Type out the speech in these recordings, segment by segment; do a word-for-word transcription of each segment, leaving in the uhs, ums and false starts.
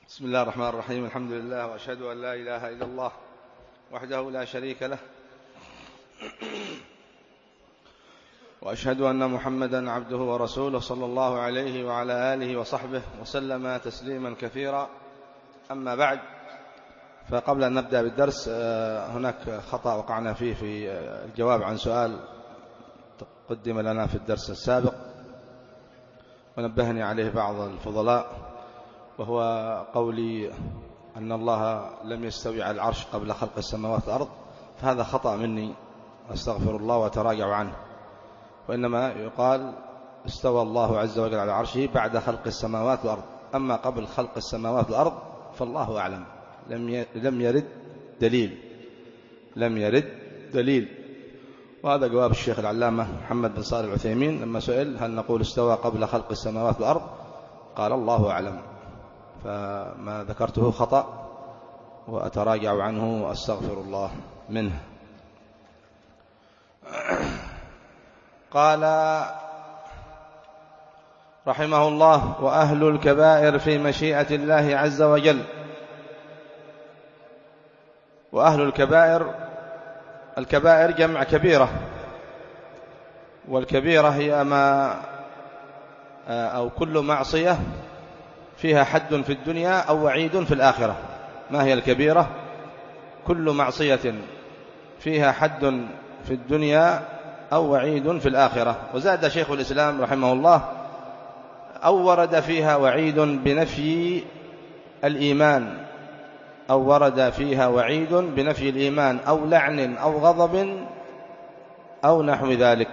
بسم الله الرحمن الرحيم. الحمد لله، وأشهد أن لا إله إلا الله وحده لا شريك له، وأشهد أن محمدا عبده ورسوله صلى الله عليه وعلى آله وصحبه وسلم تسليما كثيرا. أما بعد، فقبل أن نبدأ بالدرس هناك خطأ وقعنا فيه في الجواب عن سؤال قدم لنا في الدرس السابق ونبهني عليه بعض الفضلاء، وهو قولي أن الله لم يستوي على العرش قبل خلق السماوات والأرض، فهذا خطأ مني، أستغفر الله وأتراجع عنه، وإنما يقال استوى الله عز وجل على عرشه بعد خلق السماوات والأرض، أما قبل خلق السماوات والأرض فالله أعلم، لم يرد دليل لم يرد دليل وهذا جواب الشيخ العلامة محمد بن صالح العثيمين لما سئل هل نقول استوى قبل خلق السماوات والأرض، قال الله أعلم. فما ذكرته خطأ وأتراجع عنه وأستغفر الله منه. قال رحمه الله: وأهل الكبائر في مشيئة الله عز وجل. وأهل الكبائر، الكبائر جمع كبيرة، والكبيرة هي ما أو كل معصية فيها حد في الدنيا أو وعيد في الآخرة. ما هي الكبيرة؟ كل معصية فيها حد في الدنيا أو وعيد في الآخرة. وزاد شيخ الإسلام رحمه الله: أو ورد فيها وعيد بنفي الإيمان، أو ورد فيها وعيد بنفي الإيمان أو لعن أو غضب أو نحو ذلك.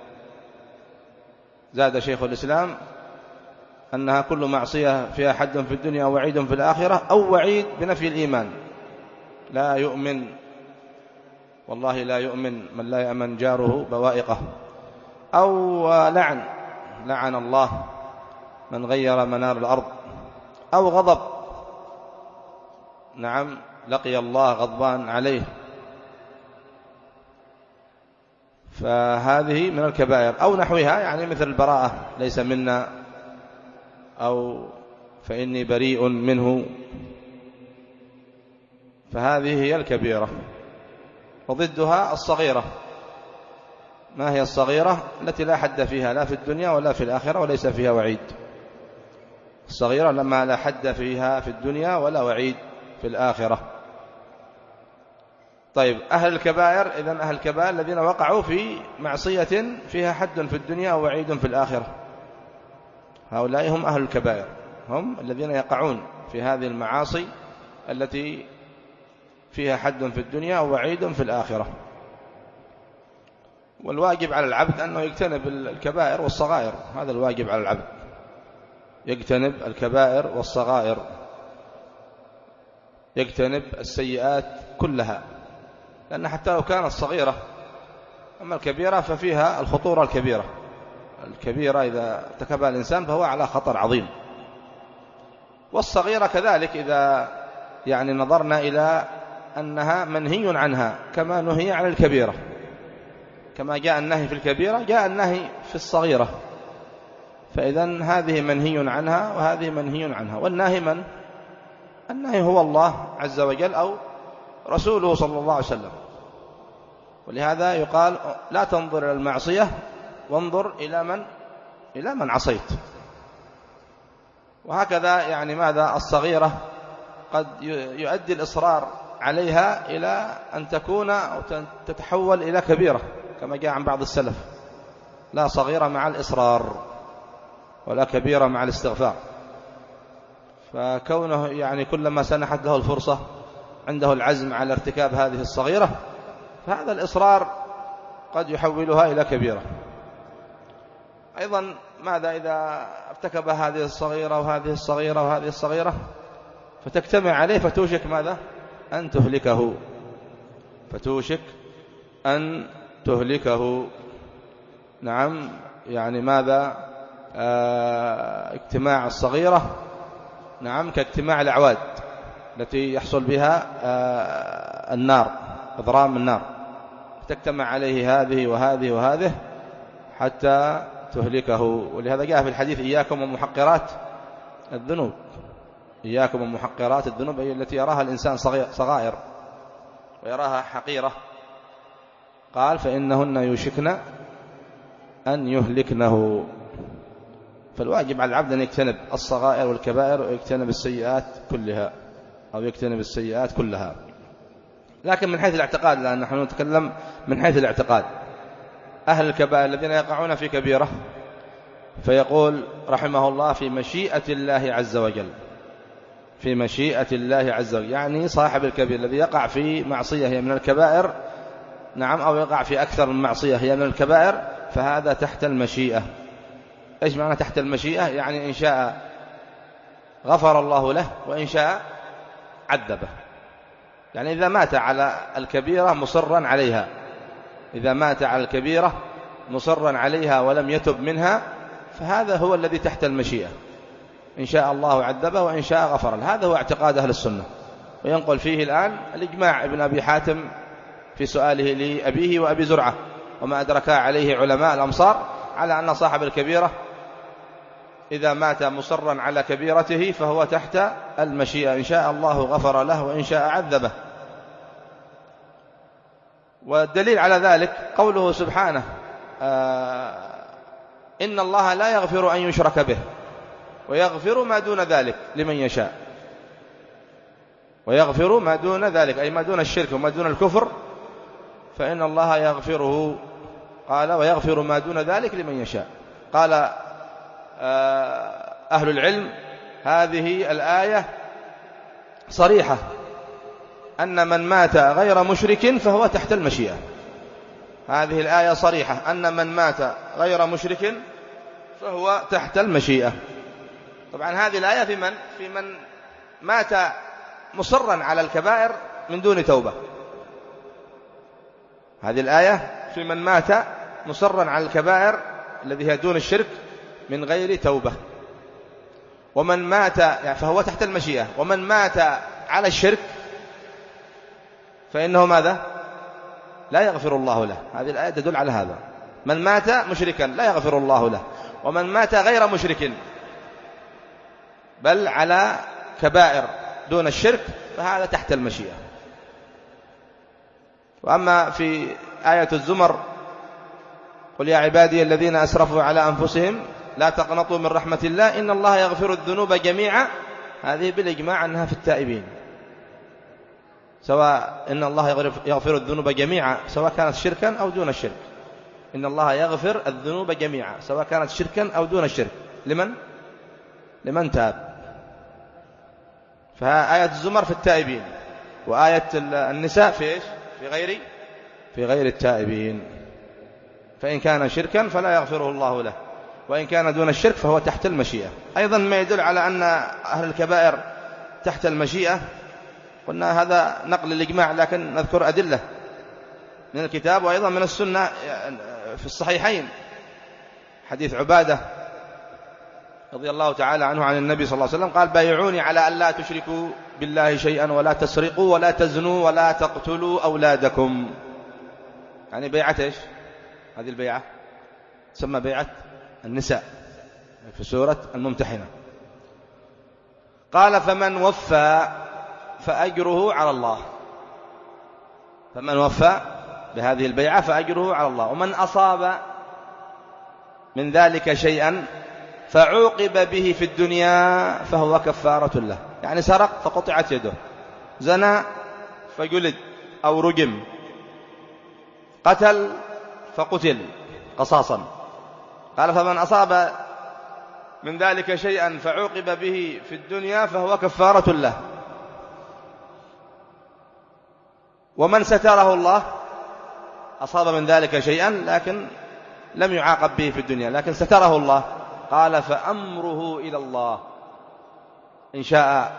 زاد شيخ الإسلام أنها كل معصية فيها حد في الدنيا أو وعيد في الآخرة، أو وعيد بنفي الإيمان، لا يؤمن، والله لا يؤمن من لا يأمن جاره بوائقه، أو لعن، لعن الله من غير منار الأرض، أو غضب، نعم لقي الله غضبان عليه، فهذه من الكبائر. أو نحوها، يعني مثل البراءة ليس منا، أو فإني بريء منه، فهذه هي الكبيرة. وضدها الصغيرة. ما هي الصغيرة؟ التي لا حد فيها لا في الدنيا ولا في الآخرة وليس فيها وعيد. الصغيرة لما لا حد فيها في الدنيا ولا وعيد في الآخرة. طيب، أهل الكبائر، إذن أهل الكبائر الذين وقعوا في معصية فيها حد في الدنيا أو وعيد في الآخرة، هؤلاء هم أهل الكبائر، هم الذين يقعون في هذه المعاصي التي فيها حد في الدنيا أو وعيد في الآخرة. والواجب على العبد أنه يجتنب الكبائر والصغائر، هذا الواجب على العبد، يجتنب الكبائر والصغائر، يجتنب السيئات كلها، لأن حتى لو كانت صغيرة، أما الكبيرة ففيها الخطورة الكبيرة. الكبيرة إذا ارتكبها الإنسان فهو على خطر عظيم، والصغيرة كذلك إذا يعني نظرنا إلى أنها منهي عنها كما نهي عن الكبيرة، كما جاء النهي في الكبيرة جاء النهي في الصغيرة، فإذن هذه منهي عنها وهذه منهي عنها. والناهي من؟ الناهي هو الله عز وجل أو رسوله صلى الله عليه وسلم. ولهذا يقال لا تنظر إلى المعصية وانظر إلى من إلى من عصيت. وهكذا يعني ماذا؟ الصغيرة قد يؤدي الإصرار عليها إلى أن تكون أو تتحول إلى كبيرة، كما جاء عن بعض السلف: لا صغيرة مع الإصرار ولا كبيرة مع الاستغفار. فكونه يعني كلما سنحت له الفرصة عنده العزم على ارتكاب هذه الصغيرة، فهذا الإصرار قد يحولها إلى كبيرة. أيضا ماذا إذا ارتكب هذه الصغيرة وهذه الصغيرة وهذه الصغيرة فتجتمع عليه، فتوشك ماذا؟ أن تهلكه، فتوشك أن تهلكه. نعم، يعني ماذا؟ آه اجتماع الصغيرة نعم كاجتماع الأعواد التي يحصل بها آه النار، إضرام النار، تجتمع عليه هذه وهذه وهذه حتى تهلكه. ولهذا جاء في الحديث: إياكم ومحقرات الذنوب، إياكم ومحقرات الذنوب، هي التي يراها الإنسان صغائر ويراها حقيرة. قال فإنهن يوشكن أن يهلكنه. فالواجب على العبد أن يجتنب الصغائر والكبائر ويجتنب السيئات كلها، أو يجتنب السيئات كلها. لكن من حيث الاعتقاد، لأن نحن نتكلم من حيث الاعتقاد، أهل الكبائر الذين يقعون في كبيرة فيقول رحمه الله في مشيئة الله عز وجل، في مشيئة الله عز وجل، يعني صاحب الكبير الذي يقع في معصية هي من الكبائر، نعم، أو يقع في أكثر من معصية هي من الكبائر، فهذا تحت المشيئة. إيش معنى تحت المشيئة؟ يعني إن شاء غفر الله له وإن شاء عذبه. يعني إذا مات على الكبيرة مصرا عليها، إذا مات على الكبيرة مصرا عليها ولم يتب منها، فهذا هو الذي تحت المشيئة، إن شاء الله عذبه وإن شاء غفر له. هذا هو اعتقاد أهل السنة، وينقل فيه الآن الإجماع ابن أبي حاتم في سؤاله لأبيه وأبي زرعة وما أدركا عليه علماء الأمصار، على أن صاحب الكبيرة إذا مات مصرا على كبيرته فهو تحت المشيئة، إن شاء الله غفر له وإن شاء عذبه. والدليل على ذلك قوله سبحانه آه إن الله لا يغفر أن يشرك به ويغفر ما دون ذلك لمن يشاء. ويغفر ما دون ذلك أي ما دون الشرك وما دون الكفر، فإن الله يغفره. قال ويغفر ما دون ذلك لمن يشاء. قال أهل العلم هذه الآية صريحة أن من مات غير مشرك فهو تحت المشيئة. هذه الآية صريحة أن من مات غير مشرك فهو تحت المشيئة. طبعا هذه الآية في من في من مات مصرا على الكبائر من دون توبة. هذه الآية في من مات مصرا على الكبائر الذي هي دون الشرك من غير توبة. ومن مات يعني فهو تحت المشيئة. ومن مات على الشرك فإنه ماذا؟ لا يغفر الله له. هذه الآية تدل على هذا. من مات مشركا لا يغفر الله له، ومن مات غير مشرك بل على كبائر دون الشرك فهذا تحت المشيئة. وأما في آية الزمر قل يا عبادي الذين أسرفوا على أنفسهم لا تقنطوا من رحمة الله إن الله يغفر الذنوب جميعا، هذه بالإجماع أنها في التائبين، سواء إن الله يغفر الذنوب جميعا سواء كانت شركا أو دون الشرك. إن الله يغفر الذنوب جميعا سواء كانت شركا أو دون الشرك لمن؟ لمن تاب. فآية الزمر في التائبين، وآية النساء في إيش؟ في غير في غير التائبين. فإن كان شركا فلا يغفره الله له، وإن كان دون الشرك فهو تحت المشيئة. أيضا ما يدل على أن أهل الكبائر تحت المشيئة، قلنا هذا نقل الإجماع، لكن نذكر أدلة من الكتاب وأيضا من السنة في الصحيحين. حديث عبادة رضي الله تعالى عنه عن النبي صلى الله عليه وسلم قال بايعوني على أن لا تشركوا بالله شيئا ولا تسرقوا ولا تزنوا ولا تقتلوا أولادكم. يعني بيعة إيش؟ هذه البيعة تسمى بيعة النساء في سورة الممتحنة. قال فمن وفى فأجره على الله. فمن وفى بهذه البيعة فأجره على الله. ومن أصاب من ذلك شيئا فعوقب به في الدنيا فهو كفارة له. يعني سرق فقطعت يده، زنى فجلد أو رجم، قتل فقتل قصاصا. قال فمن أصاب من ذلك شيئا فعوقب به في الدنيا فهو كفارة له. ومن ستره الله أصاب من ذلك شيئا لكن لم يعاقب به في الدنيا لكن ستره الله، قال فأمره إلى الله، إن شاء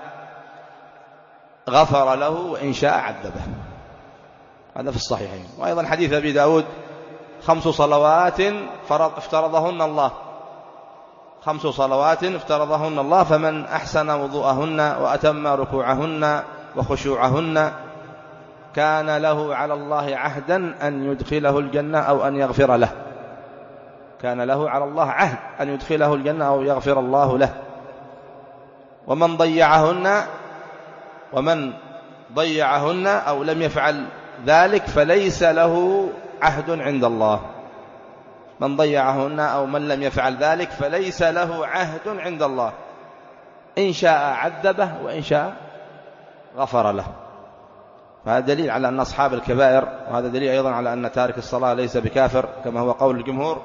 غفر له وإن شاء عذبه. هذا في الصحيحين. وأيضا حديث أبي داود خمس صلوات افترضهن الله خمس صلوات افترضهن الله فمن أحسن وضوءهن وأتم ركوعهن وخشوعهن كان له على الله عهدا أن يدخله الجنة أو أن يغفر له. كان له على الله عهد أن يدخله الجنة أو يغفر الله له. ومن ضيعهن ومن ضيعهن أو لم يفعل ذلك فليس له عهد عند الله. من ضيعهن أو من لم يفعل ذلك فليس له عهد عند الله، إن شاء عذبه وإن شاء غفر له. فهذا دليل على أن أصحاب الكبائر، وهذا دليل أيضا على أن تارك الصلاة ليس بكافر كما هو قول الجمهور،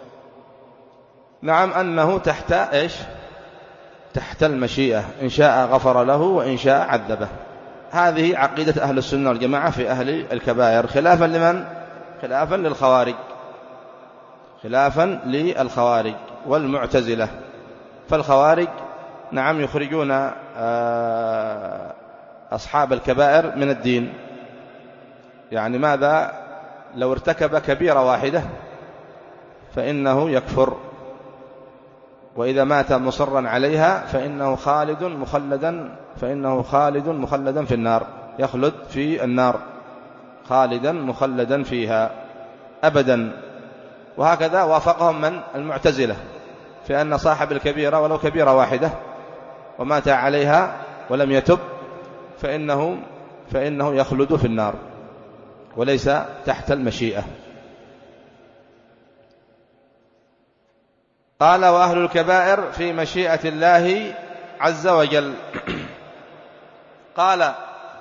نعم أنه تحت إيش؟ تحت المشيئة، إن شاء غفر له وإن شاء عذبه. هذه عقيدة أهل السنة والجماعة في أهل الكبائر، خلافا لمن؟ خلافا للخوارج، خلافا للخوارج والمعتزلة. فالخوارج نعم يخرجون أصحاب الكبائر من الدين. يعني ماذا؟ لو ارتكب كبيرة واحدة فإنه يكفر، وإذا مات مصرا عليها فإنه خالد مخلدا فإنه خالد مخلدا في النار، يخلد في النار خالدا مخلدا فيها أبدا. وهكذا وافقهم من؟ المعتزلة، في أن صاحب الكبيرة ولو كبيرة واحدة ومات عليها ولم يتب فإنه, فإنه يخلد في النار وليس تحت المشيئة. قال وأهل الكبائر في مشيئة الله عز وجل. قال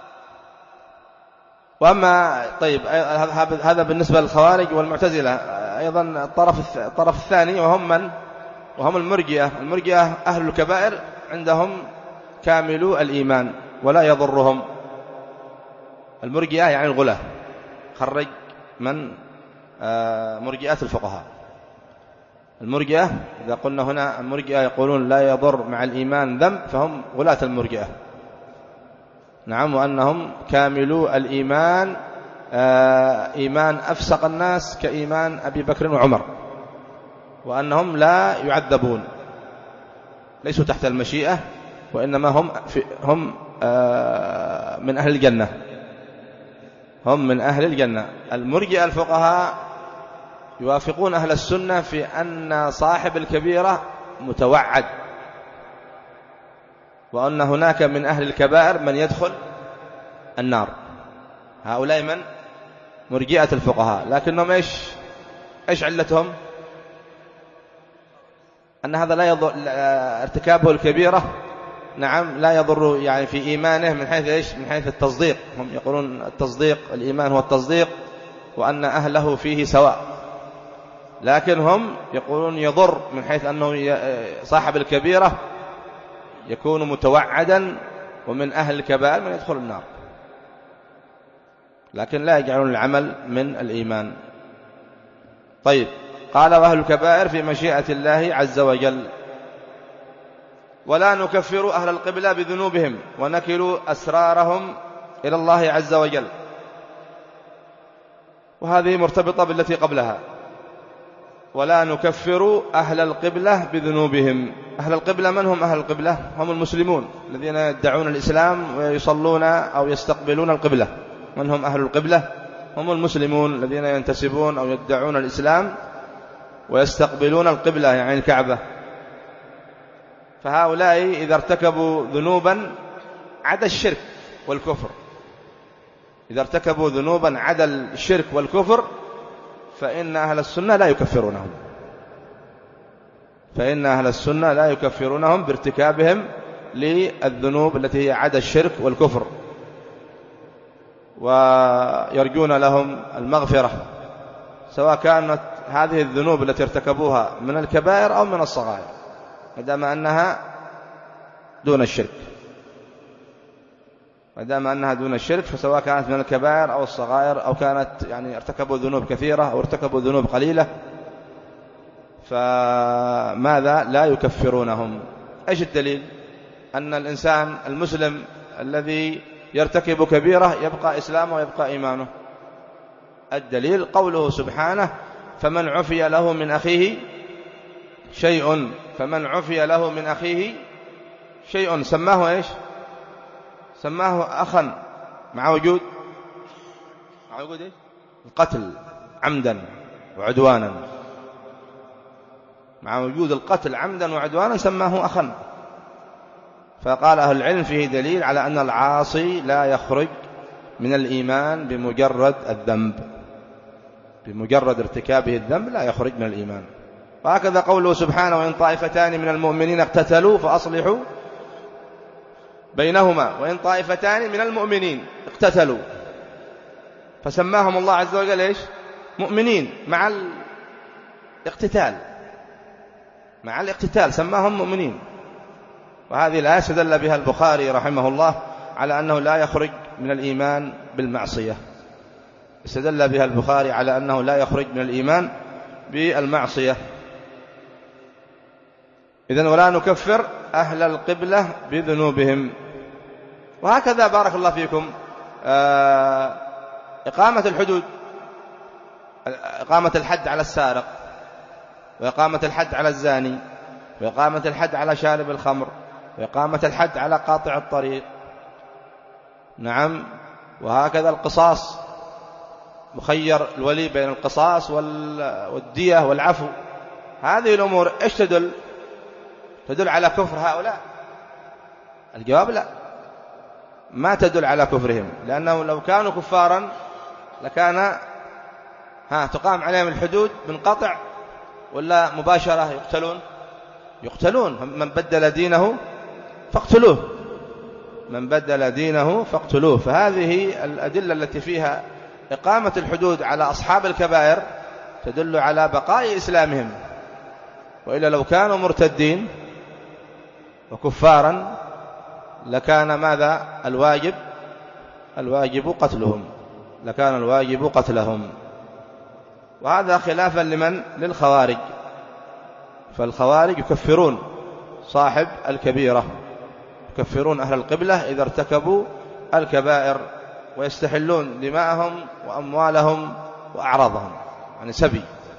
وأما طيب هذا بالنسبة للخوارج والمعتزلة. أيضا الطرف الطرف الثاني وهم من؟ وهم المرجئة. المرجئة أهل الكبائر عندهم كاملو الإيمان ولا يضرهم. المرجئة يعني الغلاة، خرج من مرجئات الفقهاء. المرجئة إذا قلنا هنا المرجئة يقولون لا يضر مع الإيمان ذنب، فهم غلاة المرجئة. نعم، وأنهم كاملو الإيمان، إيمان أفسق الناس كإيمان أبي بكر وعمر، وأنهم لا يعذبون، ليسوا تحت المشيئة، وإنما هم في هم من أهل الجنة، هم من أهل الجنة. المرجئة الفقهاء يوافقون أهل السنة في أن صاحب الكبيرة متوعد، وأن هناك من أهل الكبائر من يدخل النار. هؤلاء من؟ مرجئة الفقهاء. لكنهم إيش إيش علتهم؟ أن هذا لا يضر، ارتكابه الكبيرة نعم لا يضر يعني في إيمانه من حيث إيش؟ من حيث التصديق. هم يقولون التصديق، الإيمان هو التصديق، وأن أهله فيه سواء. لكن هم يقولون يضر من حيث أنه صاحب الكبيرة يكون متوعدا، ومن أهل الكبائر من يدخل النار، لكن لا يجعلون العمل من الإيمان. طيب، قال وأهل الكبائر في مشيئة الله عز وجل. ولا نكفر أهل القبلة بذنوبهم ونكل أسرارهم إلى الله عز وجل. وهذه مرتبطة بالتي قبلها. ولا نكفر أهل القبلة بذنوبهم. أهل القبلة من هم أهل القبلة؟ هم المسلمون الذين يدعون الإسلام ويصلون أو يستقبلون القبلة. من هم أهل القبلة؟ هم المسلمون الذين ينتسبون أو يدعون الإسلام ويستقبلون القبلة يعني الكعبة. فهؤلاء إذا ارتكبوا ذنوبا عدا الشرك والكفر، إذا ارتكبوا ذنوبا عدا الشرك والكفر فإن أهل السنة لا يكفرونهم، فإن أهل السنة لا يكفرونهم بارتكابهم للذنوب التي هي عدا الشرك والكفر، ويرجون لهم المغفرة، سواء كانت هذه الذنوب التي ارتكبوها من الكبائر أو من الصغائر، ما دام أنها دون الشرك. ما دام أنها دون الشرك، فسواء كانت من الكبائر أو الصغائر، أو كانت يعني ارتكبوا ذنوب كثيرة أو ارتكبوا ذنوب قليلة، فماذا؟ لا يكفرونهم. إيش الدليل؟ أن الإنسان المسلم الذي يرتكب كبيرة يبقى إسلامه ويبقى إيمانه. الدليل قوله سبحانه: فمن عفي له من أخيه شيء فمن عفي له من أخيه شيء سماه إيش؟ سماه أخا، مع وجود مع وجود إيش؟ القتل عمدا وعدوانا، مع وجود القتل عمدا وعدوانا سماه أخا. فقال أهل العلم فيه دليل على أن العاصي لا يخرج من الإيمان بمجرد الذنب، بمجرد ارتكابه الذنب لا يخرج من الإيمان. وهكذا قوله سبحانه: وإن طائفتان من المؤمنين اقتتلوا فأصلحوا بينهما، وإن طائفتان من المؤمنين اقتتلوا، فسماهم الله عز وجل إيش؟ مؤمنين مع الاقتتال، مع الاقتتال سماهم مؤمنين. وهذه الآية استدل بها البخاري رحمه الله على أنه لا يخرج من الإيمان بالمعصية، استدل بها البخاري على أنه لا يخرج من الإيمان بالمعصية. إذن ولا نكفر أهل القبلة بذنوبهم. وهكذا بارك الله فيكم إقامة الحدود، إقامة الحد على السارق، وإقامة الحد على الزاني، وإقامة الحد على شارب الخمر، وإقامة الحد على قاطع الطريق، نعم. وهكذا القصاص، مخير الولي بين القصاص والدية والعفو. هذه الأمور إيش تدل؟ تدل على كفر هؤلاء؟ الجواب لا، ما تدل على كفرهم، لأنه لو كانوا كفارا لكان ها تقام عليهم الحدود من قطع ولا مباشرة يقتلون؟ يقتلون. من بدل دينه فاقتلوه، من بدل دينه فاقتلوه. فهذه الأدلة التي فيها إقامة الحدود على أصحاب الكبائر تدل على بقاء إسلامهم، وإلا لو كانوا مرتدين وكفارا لكان ماذا الواجب؟ الواجب قتلهم، لكان الواجب قتلهم. وهذا خلافا لمن؟ للخوارج. فالخوارج يكفرون صاحب الكبيرة، يكفرون أهل القبلة إذا ارتكبوا الكبائر، ويستحلون دماءهم وأموالهم وأعراضهم، يعني سبي،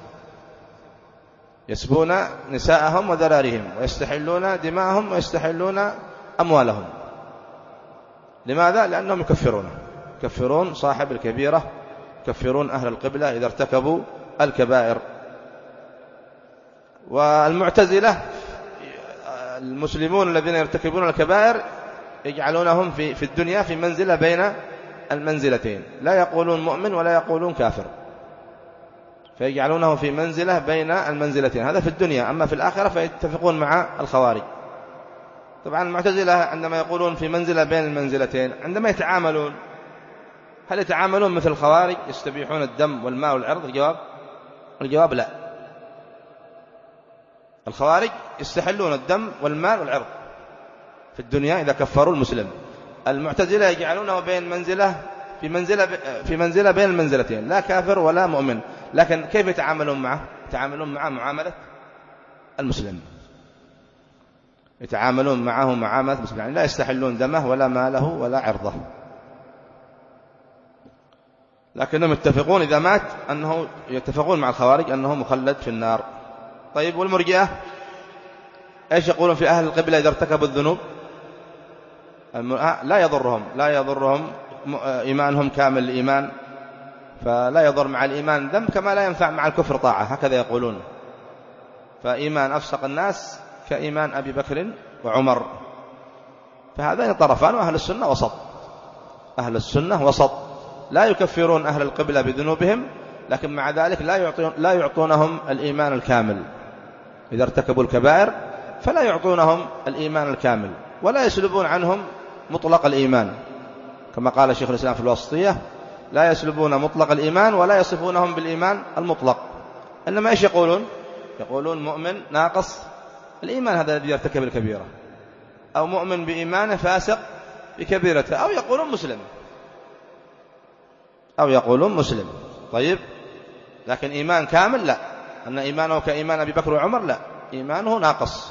يسبون نساءهم وذراريهم، ويستحلون دماءهم ويستحلون أموالهم. لماذا؟ لأنهم يكفرون، يكفرون صاحب الكبيرة، يكفرون أهل القبلة إذا ارتكبوا الكبائر. والمعتزلة المسلمون الذين يرتكبون الكبائر يجعلونهم في في الدنيا في منزلة بين المنزلتين، لا يقولون مؤمن ولا يقولون كافر، فيجعلونه في منزلة بين المنزلتين، هذا في الدنيا. أما في الآخرة فيتفقون مع الخوارج. طبعا المعتزلة عندما يقولون في منزلة بين المنزلتين، عندما يتعاملون هل يتعاملون مثل الخوارج يستبيحون الدم والماء والعرض؟ الجواب الجواب لا. الخوارج يستحلون الدم والمال والعرض في الدنيا إذا كفروا المسلم. المعتزلة يجعلونه بين منزلة في منزلة في منزلة بين المنزلتين، لا كافر ولا مؤمن. لكن كيف يتعاملون معه؟ يتعاملون معه معاملة المسلم، يتعاملون معه معاملة المسلم، يعني لا يستحلون دمه ولا ماله ولا عرضه. لكنهم يتفقون إذا مات أنه يتفقون مع الخوارج أنه مخلد في النار. طيب والمرجئة إيش يقولون في أهل القبلة إذا ارتكبوا الذنوب؟ لا يضرهم، لا يضرهم إيمانهم كامل الإيمان، فلا يضر مع الإيمان ذنب كما لا ينفع مع الكفر طاعة، هكذا يقولون. فإيمان أفسق الناس كإيمان أبي بكر وعمر. فهذين طرفان، وأهل السنة وسط، أهل السنة وسط، لا يكفرون أهل القبلة بذنوبهم، لكن مع ذلك لا يعطون لا يعطونهم الإيمان الكامل. إذا ارتكبوا الكبائر فلا يعطونهم الإيمان الكامل، ولا يسلبون عنهم مطلق الإيمان، كما قال شيخ الإسلام في الوسطية: لا يسلبون مطلق الإيمان ولا يصفونهم بالإيمان المطلق. إنما إيش يقولون؟ يقولون مؤمن ناقص الإيمان هذا الذي يرتكب الكبيرة، أو مؤمن بإيمانه فاسق بكبيرته، أو يقولون مسلم، أو يقولون مسلم. طيب، لكن إيمان كامل لا، أن إيمانه كإيمان أبي بكر وعمر لا، إيمانه ناقص،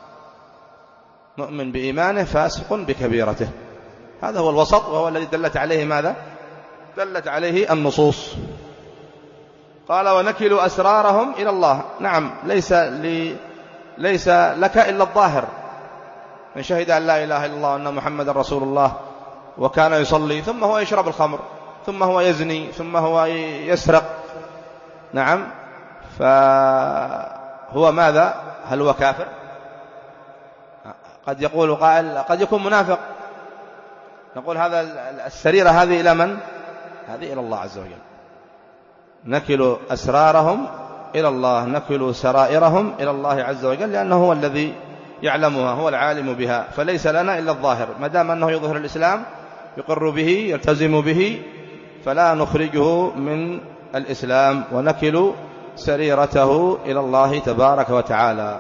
مؤمن بإيمانه فاسق بكبيرته. هذا هو الوسط، وهو الذي دلت عليه ماذا؟ دلت عليه النصوص. قال: ونكلوا أسرارهم إلى الله. نعم، ليس لي ليس لك إلا الظاهر. من شهد أن لا إله إلا الله وأن محمد رسول الله وكان يصلي، ثم هو يشرب الخمر، ثم هو يزني، ثم هو يسرق، نعم، فهو ماذا؟ هل هو كافر؟ قد يقول قائل قد يكون منافق، نقول هذا السريرة هذه إلى من؟ هذه إلى الله عز وجل، نكل أسرارهم إلى الله، نكل سرائرهم إلى الله عز وجل، لأنه هو الذي يعلمها، هو العالم بها، فليس لنا إلا الظاهر، ما دام أنه يظهر الإسلام يقر به يلتزم به فلا نخرجه من الإسلام، ونكل سريرته إلى الله تبارك وتعالى.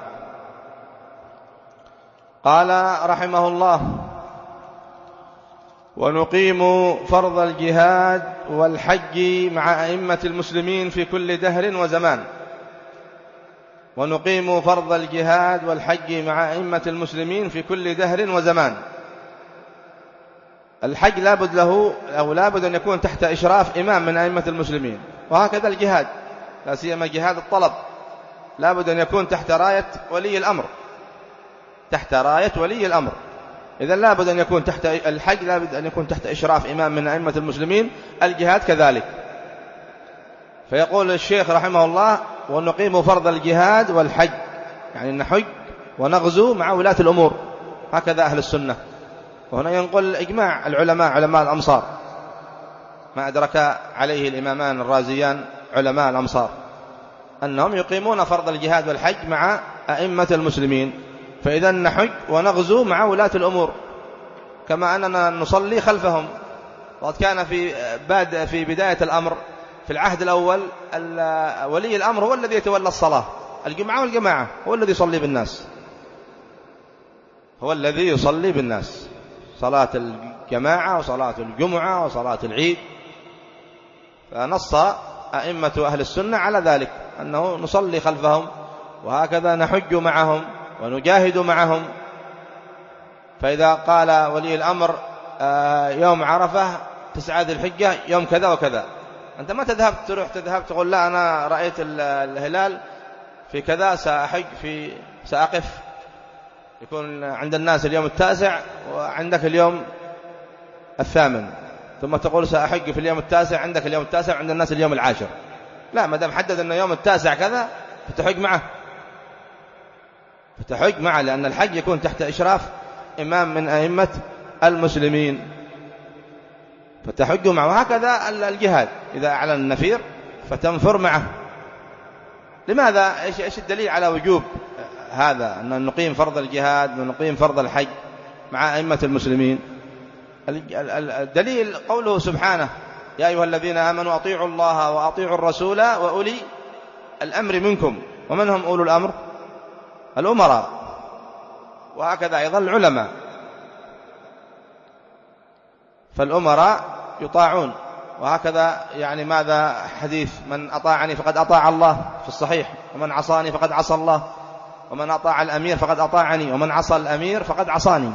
قال رحمه الله: ونقيم فرض الجهاد والحج مع أئمة المسلمين في كل دهر وزمان. ونقيم فرض الجهاد والحج مع أئمة المسلمين في كل دهر وزمان. الحج لابد له أو لابد أن يكون تحت إشراف إمام من أئمة المسلمين، وهكذا الجهاد، لا سيما جهاد الطلب، لابد أن يكون تحت راية ولي الأمر، تحت راية ولي الأمر. إذن لابد أن يكون تحت الحج لابد أن يكون تحت إشراف إمام من أئمة المسلمين، الجهاد كذلك. فيقول الشيخ رحمه الله: ونقيم فرض الجهاد والحج، يعني نحج ونغزو مع ولاة الأمور، هكذا أهل السنة. وهنا ينقل إجماع العلماء، علماء الأمصار، ما أدرك عليه الإمامان الرازيان علماء الأمصار، أنهم يقيمون فرض الجهاد والحج مع أئمة المسلمين. فإذا نحج ونغزو مع ولاة الأمور، كما أننا نصلي خلفهم. وقد كان في بعد في بداية الأمر في العهد الأول ولي الأمر هو الذي يتولى الصلاة، الجمعة والجماعة، هو الذي يصلي بالناس، هو الذي يصلي بالناس صلاة الجماعة وصلاة الجمعة وصلاة العيد. فنص أئمة أهل السنة على ذلك، أنه نصلي خلفهم، وهكذا نحج معهم ونجاهد معهم. فإذا قال ولي الأمر يوم عرفة تسعة ذي الحجة يوم كذا وكذا، أنت ما تذهب تروح تذهب تقول لا أنا رأيت الهلال في كذا سأحج في سأقف، يكون عند الناس اليوم التاسع وعندك اليوم الثامن، ثم تقول سأحج في اليوم التاسع، عندك اليوم التاسع عند الناس اليوم العاشر. لا، ما دام حدد أن يوم التاسع كذا فتحج معه، فتحج معه، لأن الحج يكون تحت إشراف إمام من أئمة المسلمين، فتحج معه. وهكذا الجهاد، إذا أعلن النفير فتنفر معه. لماذا؟ إيش الدليل على وجوب هذا، أن نقيم فرض الجهاد ونقيم فرض الحج مع أئمة المسلمين؟ الدليل قوله سبحانه: يا أيها الذين آمنوا أطيعوا الله وأطيعوا الرسول وأولي الأمر منكم. ومن هم أولو الأمر؟ الأمراء، وهكذا أيضا العلماء. فالأمراء يطاعون، وهكذا يعني ماذا حديث من أطاعني فقد أطاع الله في الصحيح، ومن عصاني فقد عصى الله، ومن أطاع الأمير فقد أطاعني، ومن عصى الأمير فقد عصاني.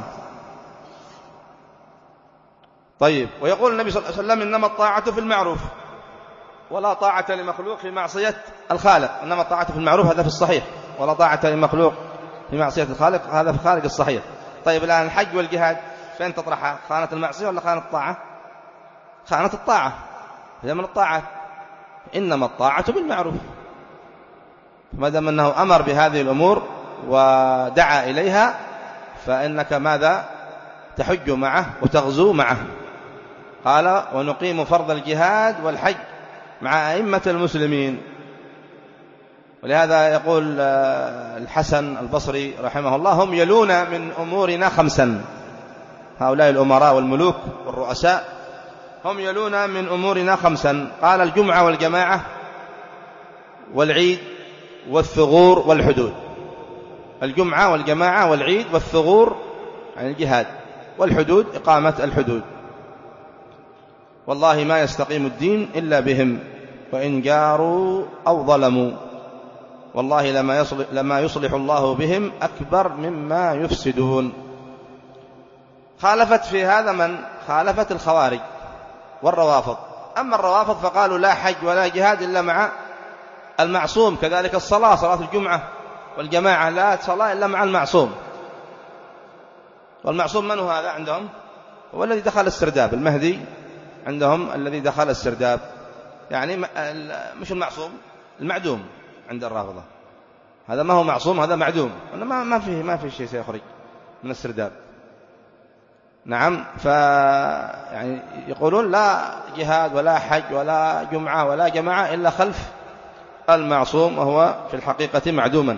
طيب، ويقول النبي صلى الله عليه وسلم: إنما الطاعة في المعروف ولا طاعة لمخلوق في معصية الخالق. إنما الطاعة في المعروف هذا في الصحيح، ولا طاعة لمخلوق في معصية الخالق هذا في خارج الصحيح. طيب، الآن الحج والجهاد فين تطرحها؟ خانة المعصية ولا خانة الطاعة؟ خانة الطاعة. إذا من الطاعة إنما الطاعة بالمعروف، ما دام أنه أمر بهذه الأمور ودعا إليها فإنك ماذا؟ تحج معه وتغزو معه. قال: ونقيم فرض الجهاد والحج مع أئمة المسلمين. ولهذا يقول الحسن البصري رحمه الله: هم يلون من أمورنا خمسا. هؤلاء الأمراء والملوك والرؤساء هم يلون من أمورنا خمسا. قال: الجمعة والجماعة والعيد والثغور والحدود. الجمعة والجماعة والعيد والثغور عن الجهاد، والحدود إقامة الحدود. والله ما يستقيم الدين إلا بهم، وإن جاروا أو ظلموا، والله لما يصلح, لما يصلح الله بهم أكبر مما يفسدون. خالفت في هذا من؟ خالفت الخوارج والروافض. أما الروافض فقالوا لا حج ولا جهاد إلا مع المعصوم. كذلك الصلاة، صلاة الجمعة والجماعة لا صلاة إلا مع المعصوم. والمعصوم من هو هذا عندهم؟ هو الذي دخل السرداب، المهدي عندهم الذي دخل السرداب، يعني مش المعصوم، المعدوم عند الرافضة. هذا ما هو معصوم، هذا معدوم، ما ما فيه ما فيه شيء سيخرج. من السرداب. نعم. فيعني يقولون لا جهاد ولا حج ولا جمعة ولا جماعة إلا خلف المعصوم، وهو في الحقيقة معدوما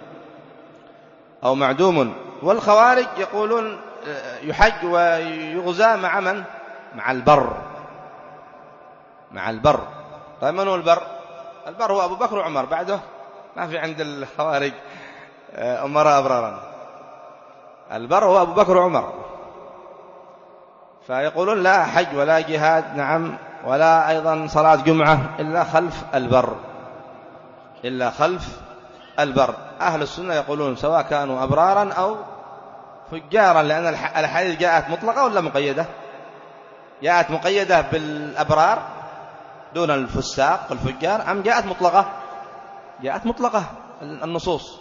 أو معدوم. والخوارج يقولون يحج ويغزى مع من؟ مع البر، مع البر. طيب من هو البر؟ البر هو أبو بكر وعمر، بعده ما في عند الخوارج أمراء أبرارا. البر هو أبو بكر وعمر. فيقولون لا حج ولا جهاد، نعم، ولا أيضا صلاة جمعة إلا خلف البر، إلا خلف البر. أهل السنة يقولون سواء كانوا أبرارا أو فجارا، لأن الحديث جاءت مطلقة ولا مقيدة؟ جاءت مقيدة بالأبرار دون الفساق والفجار، أم جاءت مطلقة؟ جاءت مطلقة. النصوص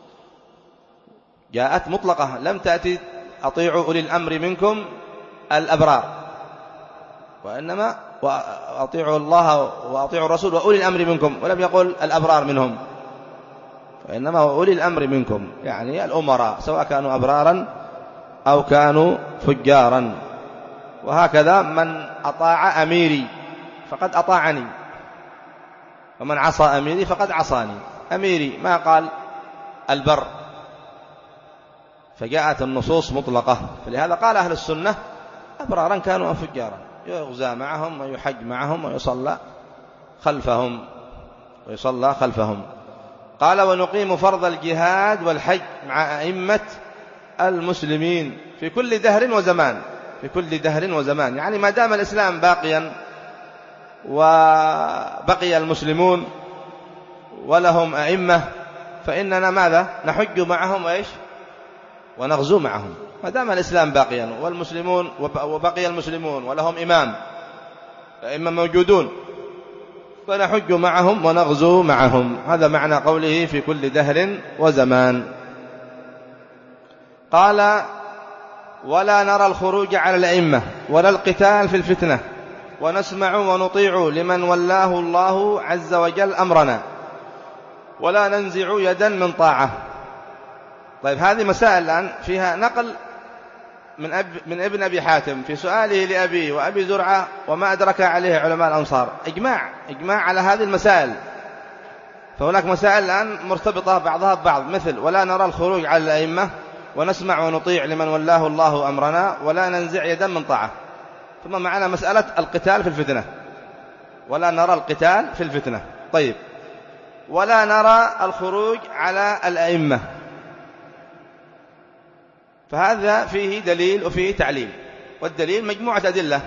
جاءت مطلقة، لم تأتي أطيعوا أولي الأمر منكم الأبرار، وإنما وأطيعوا الله وأطيعوا الرسول وأولي الأمر منكم، ولم يقل الأبرار منهم، وإنما أولي الأمر منكم، يعني الأمراء سواء كانوا أبرارا أو كانوا فجارا. وهكذا من أطاع أميري فقد أطاعني، ومن عصى أميري فقد عصاني. أميري ما قال البر، فجاءت النصوص مطلقة. فلهذا قال أهل السنة أبرارا كانوا أم فجارا يغزى معهم ويحج معهم ويصلى خلفهم ويصلى خلفهم. قال ونقيم فرض الجهاد والحج مع أئمة المسلمين في كل دهر وزمان، في كل دهر وزمان، يعني ما دام الإسلام باقيا وبقي المسلمون ولهم أئمة فإننا ماذا؟ نحج معهم وإيش؟ ونغزو معهم. ما دام الإسلام باقيا والمسلمون وبقي المسلمون ولهم إمام، أئمة موجودون، فنحج معهم ونغزو معهم. هذا معنى قوله في كل دهر وزمان. قال ولا نرى الخروج على الأئمة ولا القتال في الفتنة، ونسمع ونطيع لمن ولاه الله عز وجل أمرنا، ولا ننزع يدا من طاعة. طيب هذه مسائل الآن فيها نقل من, أب من ابن أبي حاتم في سؤاله لأبيه وأبي زرعة وما أدرك عليه علماء الأنصار، إجماع إجماع على هذه المسائل. فهناك مسائل الآن مرتبطة بعضها ببعض، مثل ولا نرى الخروج على الأئمة ونسمع ونطيع لمن ولاه الله أمرنا ولا ننزع يدا من طاعة. ثم معنا مسألة القتال في الفتنة، ولا نرى القتال في الفتنة. طيب ولا نرى الخروج على الأئمة، فهذا فيه دليل وفيه تعليل، والدليل مجموعة أدلة،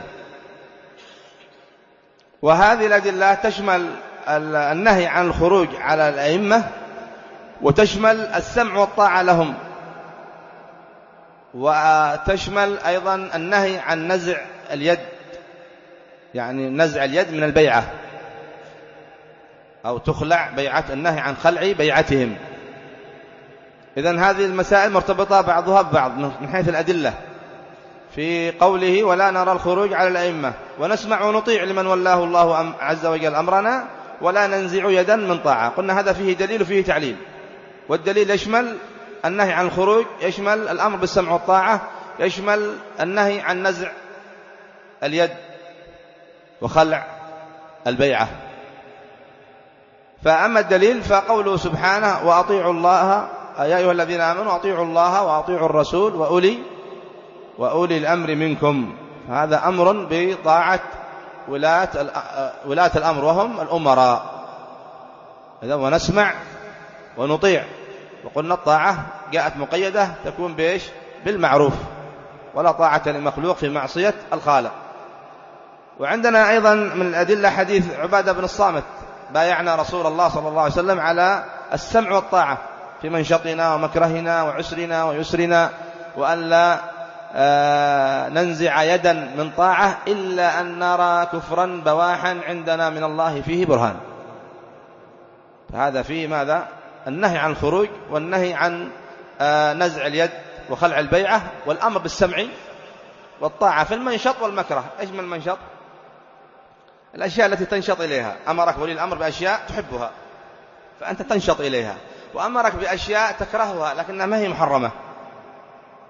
وهذه الأدلة تشمل النهي عن الخروج على الأئمة، وتشمل السمع والطاعة لهم، وتشمل أيضا النهي عن نزع اليد، يعني نزع اليد من البيعة، أو تخلع بيعة، النهي عن خلع بيعتهم. إذن هذه المسائل مرتبطة بعضها ببعض من حيث الأدلة. في قوله ولا نرى الخروج على الأئمة ونسمع ونطيع لمن ولاه الله عز وجل أمرنا ولا ننزع يدا من طاعة، قلنا هذا فيه دليل وفيه تعليل. والدليل يشمل النهي عن الخروج، يشمل الأمر بالسمع والطاعة، يشمل النهي عن نزع اليد وخلع البيعة. فأما الدليل فقوله سبحانه وأطيعوا الله يا أيها الذين آمنوا أطيعوا الله وأطيعوا الرسول وأولي وأولي الأمر منكم. هذا أمر بطاعة ولاة ولاة الأمر وهم الأمراء. إذا ونسمع ونطيع، وقلنا الطاعة جاءت مقيدة تكون بإيش؟ بالمعروف، ولا طاعة لمخلوق في معصية الخالق. وعندنا أيضا من الأدلة حديث عبادة بن الصامت بايعنا رسول الله صلى الله عليه وسلم على السمع والطاعة في منشطنا ومكرهنا وعسرنا ويسرنا، وأن لا ننزع يدا من طاعة إلا أن نرى كفرا بواحا عندنا من الله فيه برهان. فهذا فيه ماذا؟ النهي عن الخروج، والنهي عن نزع اليد وخلع البيعة، والأمر بالسمع والطاعة في المنشط والمكره. إيش من المنشط؟ الأشياء التي تنشط إليها. أمرك ولي الأمر بأشياء تحبها فأنت تنشط إليها، وأمرك بأشياء تكرهها لكنها ما هي محرمة،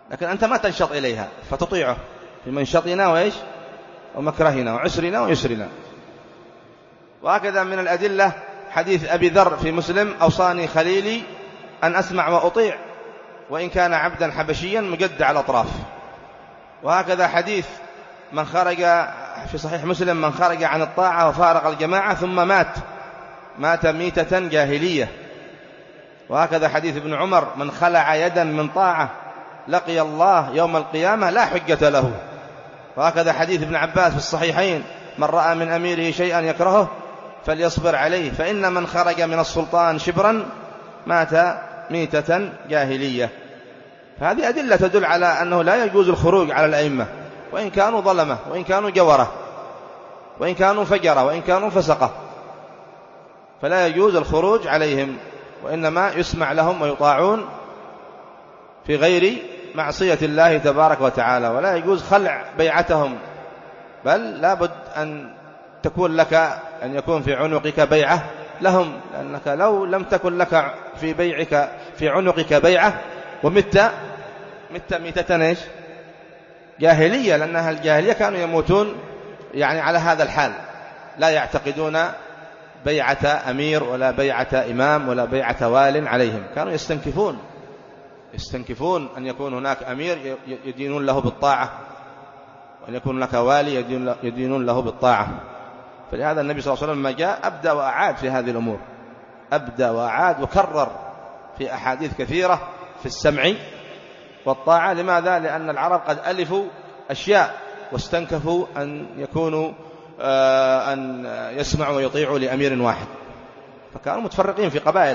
لكن أنت ما تنشط إليها فتطيعه في منشطنا وإيش ومكرهنا وعسرنا ويسرنا. وهكذا من الأدلة حديث أبي ذر في مسلم: أوصاني خليلي أن أسمع وأطيع وإن كان عبدا حبشيا مجدع الأطراف. وهكذا حديث من خرج في صحيح مسلم: من خرج عن الطاعة وفارق الجماعة ثم مات مات ميتة جاهلية. وهكذا حديث ابن عمر: من خلع يدا من طاعة لقي الله يوم القيامة لا حجة له. وهكذا حديث ابن عباس في الصحيحين: من رأى من أميره شيئا يكرهه فليصبر عليه فإن من خرج من السلطان شبرا مات ميتة جاهلية. فهذه أدلة تدل على أنه لا يجوز الخروج على الأئمة وإن كانوا ظلمة وإن كانوا جورة وإن كانوا فجرة وإن كانوا فسقة، فلا يجوز الخروج عليهم، وإنما يسمع لهم ويطاعون في غير معصية الله تبارك وتعالى. ولا يجوز خلع بيعتهم، بل لابد أن تكون لك أن يكون في عنقك بيعة لهم، لأنك لو لم تكن لك في بيعك في عنقك بيعة ومت مت ميتة إيش جاهلية، لأنها الجاهلية كانوا يموتون يعني على هذا الحال، لا يعتقدون بيعة أمير ولا بيعة إمام ولا بيعة وال عليهم، كانوا يستنكفون يستنكفون أن يكون هناك أمير يدينون له بالطاعة وأن يكون هناك والي يدينون له بالطاعة. فلهذا النبي صلى الله عليه وسلم لما جاء أبدأ وأعاد في هذه الأمور، أبدأ وأعاد وكرر في أحاديث كثيرة في السمع والطاعة. لماذا؟ لأن العرب قد ألفوا أشياء واستنكفوا أن يكونوا آه أن يسمعوا ويطيعوا لأمير واحد، فكانوا متفرقين في قبائل.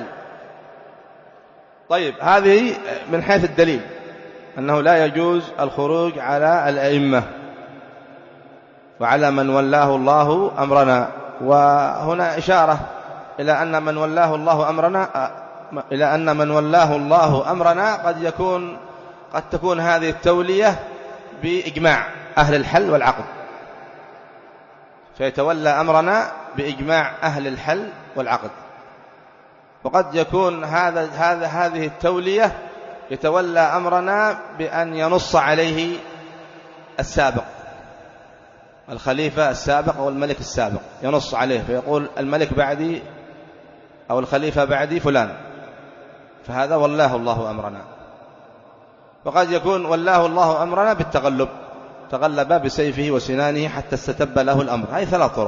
طيب، هذه من حيث الدليل أنه لا يجوز الخروج على الأئمة وعلى من ولاه الله أمرنا. وهنا إشارة إلى أن من ولاه الله أمرنا إلى أن من ولاه الله أمرنا قد يكون قد تكون هذه التولية بإجماع أهل الحل والعقد، فيتولى أمرنا بإجماع أهل الحل والعقد. وقد يكون هذا هذا هذه التولية يتولى أمرنا بأن ينص عليه السابق، الخليفة السابق أو الملك السابق، ينص عليه فيقول الملك بعدي أو الخليفة بعدي فلان، فهذا والله الله أمرنا. وقد يكون والله الله أمرنا بالتغلب، تغلب بسيفه وسنانه حتى استتب له الأمر. هذه ثلاث طرق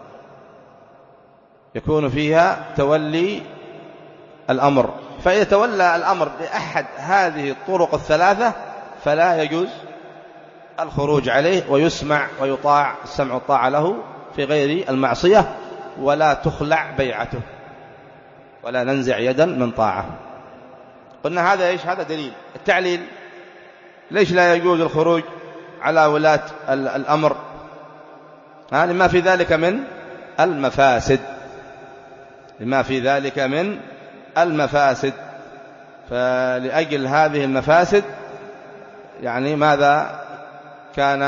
يكون فيها تولي الأمر. فإذا تولى الأمر بأحد هذه الطرق الثلاثة فلا يجوز الخروج عليه، ويسمع ويطاع السمع والطاعة له في غير المعصية، ولا تخلع بيعته ولا ننزع يدا من طاعة. قلنا هذا إيش؟ هذا دليل. التعليل: ليش لا يجوز الخروج على ولاة الأمر؟ لما في ذلك من المفاسد، لما في ذلك من المفاسد. فلأجل هذه المفاسد يعني ماذا كان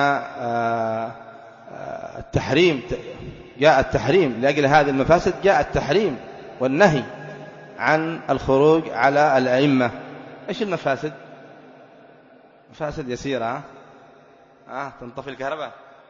التحريم، جاء التحريم لأجل هذه المفاسد، جاء التحريم والنهي عن الخروج على الأئمة. إيش المفاسد؟ مفاسد يسيرة، ها تنطفي الكهرباء،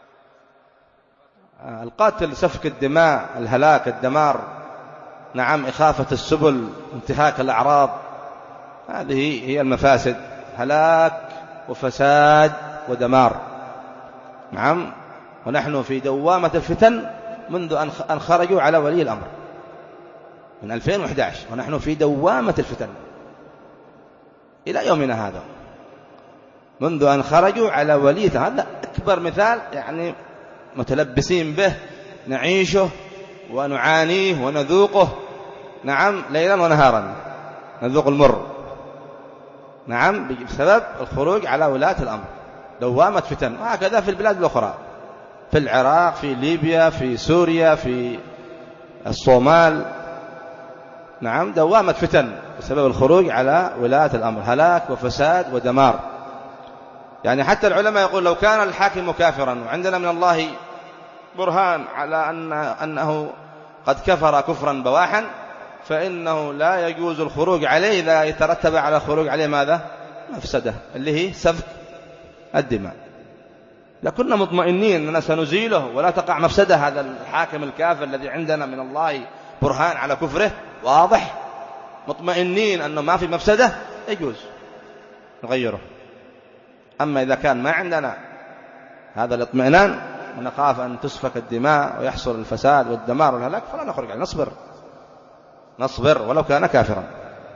القتل، سفك الدماء، الهلاك، الدمار، نعم، إخافة السبل، انتهاك الأعراض، هذه هي المفاسد، هلاك وفساد ودمار. نعم. ونحن في دوامة الفتن منذ أن خرجوا على ولي الأمر من ألفين وأحد عشر، ونحن في دوامة الفتن إلى يومنا هذا، منذ أن خرجوا على ولي. هذا أكبر مثال يعني متلبسين به، نعيشه ونعانيه ونذوقه، نعم، ليلا ونهارا نذوق المر، نعم، بسبب الخروج على ولاة الأمر، دوامة فتن. وهكذا في البلاد الأخرى، في العراق، في ليبيا، في سوريا، في الصومال، نعم، دوامة فتن بسبب الخروج على ولاة الأمر، هلاك وفساد ودمار. يعني حتى العلماء يقول لو كان الحاكم كافرا وعندنا من الله برهان على أن أنه قد كفر كفرا بواحا، فإنه لا يجوز الخروج عليه إذا يترتب على الخروج عليه ماذا؟ مفسدة اللي هي سفك الدماء. إذا كنا مطمئنين أننا سنزيله ولا تقع مفسدة هذا الحاكم الكافر الذي عندنا من الله برهان على كفره واضح، مطمئنين أنه ما في مفسدة، يجوز نغيره. أما إذا كان ما عندنا هذا الاطمئنان ونخاف أن تسفك الدماء ويحصل الفساد والدمار والهلاك فلا نخرج عليه، نصبر نصبر ولو كان كافرا.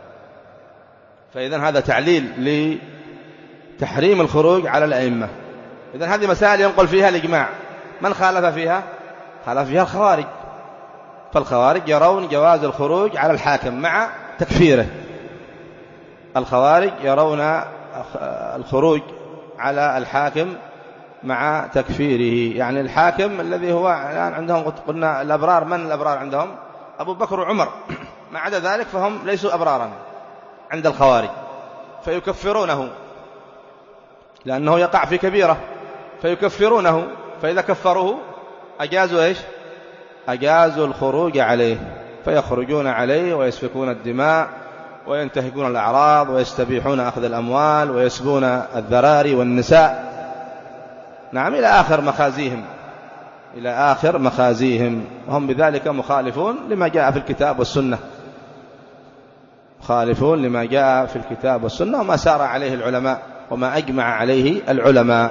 فإذن هذا تعليل لتحريم الخروج على الأئمة. إذن هذه مسائل ينقل فيها الإجماع. من خالف فيها؟ خالف فيها الخوارج. فالخوارج يرون جواز الخروج على الحاكم مع تكفيره. الخوارج يرون الخروج على الحاكم مع تكفيره، يعني الحاكم الذي هو الآن عندهم قلنا الأبرار، من الأبرار عندهم؟ أبو بكر وعمر، ما عدا ذلك فهم ليسوا أبرارا عند الخوارج، فيكفرونه لأنه يقع في كبيرة فيكفرونه. فإذا كفروه أجازوا إيش؟ أجازوا الخروج عليه، فيخرجون عليه ويسفكون الدماء وينتهكون الأعراض ويستبيحون أخذ الأموال ويسبون الذراري والنساء، نعم، إلى آخر مخازيهم إلى آخر مخازيهم وهم بذلك مخالفون لما جاء في الكتاب والسنة، مخالفون لما جاء في الكتاب والسنة وما سار عليه العلماء وما أجمع عليه العلماء.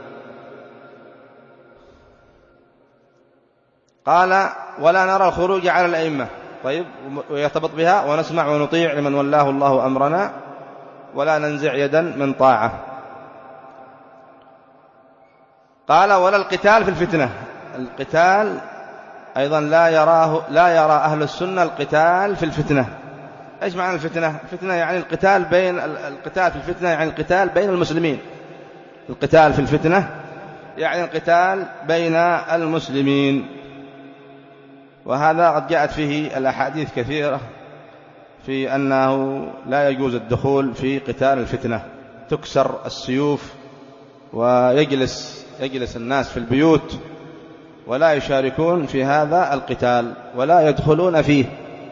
قال ولا نرى الخروج على الأئمة. طيب، ويرتبط بها ونسمع ونطيع لمن ولاه الله أمرنا ولا ننزع يدا من طاعة. قال ولا القتال في الفتنة. القتال أيضا لا يراه لا يرى أهل السنة القتال في الفتنة. إيش معنى الفتنة؟ الفتنة يعني القتال بين القتال في الفتنة يعني القتال بين المسلمين. القتال في الفتنة يعني القتال بين المسلمين، وهذا قد جاءت فيه الأحاديث كثيرة في أنه لا يجوز الدخول في قتال الفتنة، تكسر السيوف ويجلس يجلس الناس في البيوت ولا يشاركون في هذا القتال ولا يدخلون فيه.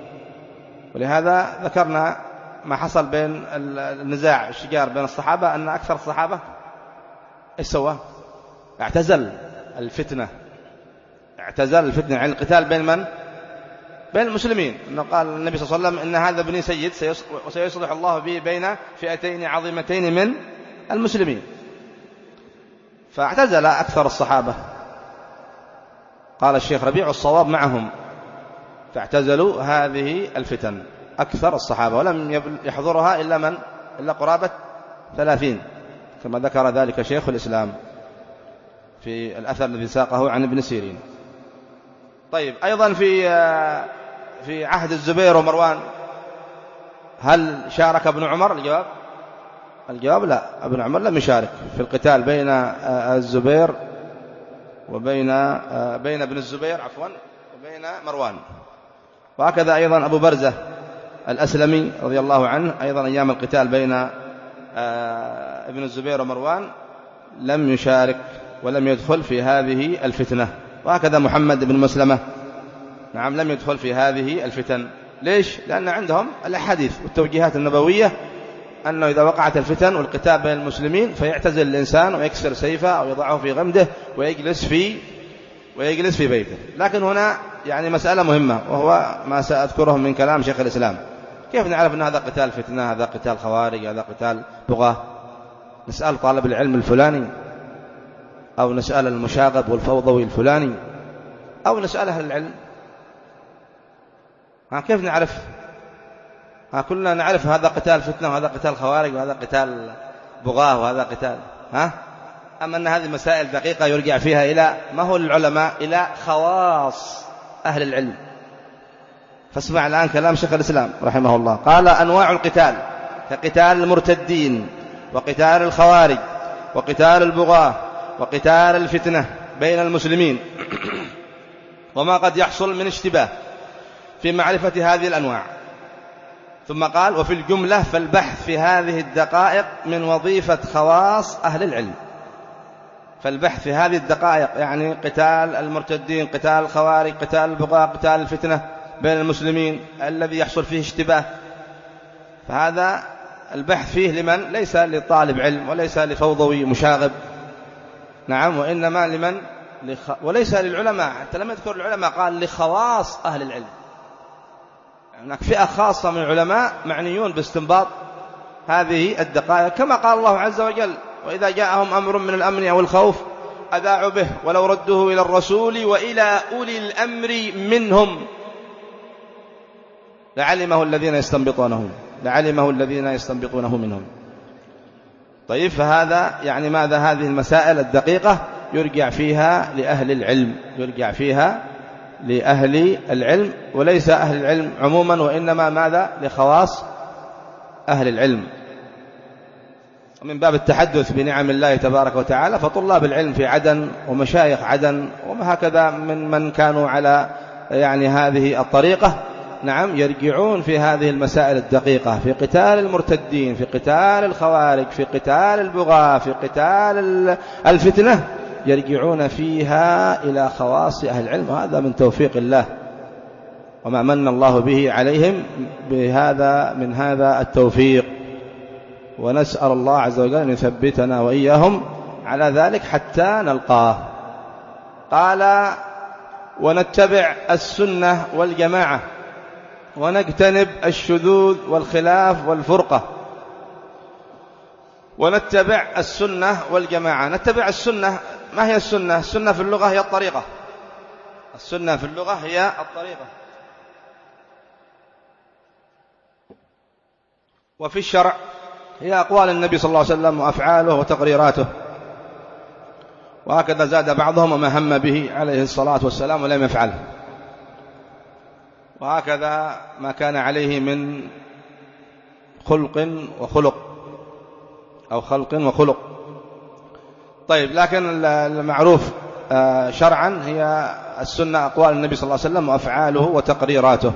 ولهذا ذكرنا ما حصل بين النزاع الشجار بين الصحابة، أن أكثر الصحابة إيش سوى؟ اعتزل الفتنة اعتزل الفتنة عن القتال بين من؟ بين المسلمين. أنه قال النبي صلى الله عليه وسلم إن هذا بني سيد وسيصلح الله به بين فئتين عظيمتين من المسلمين، فاعتزل أكثر الصحابة. قال الشيخ ربيع الصواب معهم، فاعتزلوا هذه الفتن أكثر الصحابة، ولم يحضرها إلا من إلا قرابة ثلاثين كما ذكر ذلك شيخ الإسلام في الأثر الذي ساقه عن ابن سيرين. طيب، أيضا في في عهد الزبير ومروان هل شارك ابن عمر؟ الجواب الجواب لا، ابن عمر لم يشارك في القتال بين الزبير وبين بين ابن الزبير عفوا وبين مروان. وهكذا أيضا أبو برزة الأسلمي رضي الله عنه أيضا أيام القتال بين ابن الزبير ومروان لم يشارك ولم يدخل في هذه الفتنة. وهكذا محمد بن مسلمة نعم لم يدخل في هذه الفتن. ليش؟ لأن عندهم الأحاديث والتوجيهات النبوية أنه إذا وقعت الفتن والقتال بين المسلمين فيعتزل الإنسان ويكسر سيفه أو يضعه في غمده ويجلس في ويجلس في بيته. لكن هنا يعني مسألة مهمة، وهو ما سأذكره من كلام شيخ الإسلام. كيف نعرف أن هذا قتال فتنة، هذا قتال خوارج، هذا قتال بغاة؟ نسأل طالب العلم الفلاني، أو نسأل المشاغب والفوضوي الفلاني، أو نسأل أهل العلم. ها كيف نعرف؟ ها كلنا نعرف هذا قتال فتنة وهذا قتال خوارج وهذا قتال بغاة وهذا قتال ها. أما أن هذه مسائل دقيقة يرجع فيها إلى ما هو العلماء، إلى خواص أهل العلم. فاسمع الآن كلام شيخ الإسلام رحمه الله. قال أنواع القتال كقتال المرتدين وقتال الخوارج وقتال البغاة وقتال الفتنة بين المسلمين وما قد يحصل من اشتباه في معرفة هذه الأنواع. ثم قال وفي الجملة فالبحث في هذه الدقائق من وظيفة خواص أهل العلم. فالبحث في هذه الدقائق يعني قتال المرتدين، قتال الخوارج، قتال البغاة، قتال الفتنة بين المسلمين الذي يحصل فيه اشتباه، فهذا البحث فيه لمن؟ ليس لطالب علم وليس لفوضوي مشاغب، نعم، وإنما لمن؟ لخ... وليس للعلماء، حتى لم يذكر العلماء، قال لخواص أهل العلم. هناك فئة خاصة من العلماء معنيون باستنباط هذه الدقائق، كما قال الله عز وجل: وإذا جاءهم أمر من الأمن أو الخوف أذاعوا به ولو ردوه إلى الرسول وإلى أولي الأمر منهم لعلمه الذين يستنبطونه لعلمه الذين يستنبطونه منهم. طيب، فهذا يعني ماذا؟ هذه المسائل الدقيقة يرجع فيها لأهل العلم يرجع فيها لأهل العلم وليس أهل العلم عموما، وإنما ماذا؟ لخواص أهل العلم. من باب التحدث بنعم الله تبارك وتعالى، فطلاب العلم في عدن ومشايخ عدن وهكذا من من كانوا على يعني هذه الطريقة، نعم، يرجعون في هذه المسائل الدقيقة في قتال المرتدين، في قتال الخوارج، في قتال البغاة، في قتال الفتنة، يرجعون فيها إلى خواص أهل العلم، وهذا من توفيق الله وما من الله به عليهم بهذا من هذا التوفيق. ونسأل الله عز وجل أن يثبتنا وإياهم على ذلك حتى نلقاه. قال: ونتبع السنة والجماعة ونجتنب الشذوذ والخلاف والفرقة. ونتبع السنة والجماعة. نتبع السنة، ما هي السنة؟ السنة في اللغة هي الطريقة السنة في اللغة هي الطريقة وفي الشرع هي أقوال النبي صلى الله عليه وسلم وأفعاله وتقريراته. وهكذا زاد بعضهم وما هم به عليه الصلاة والسلام ولم يفعله، وهكذا ما كان عليه من خلق وخلق أو خلق وخلق. طيب، لكن المعروف شرعا هي السنة أقوال النبي صلى الله عليه وسلم وأفعاله وتقريراته.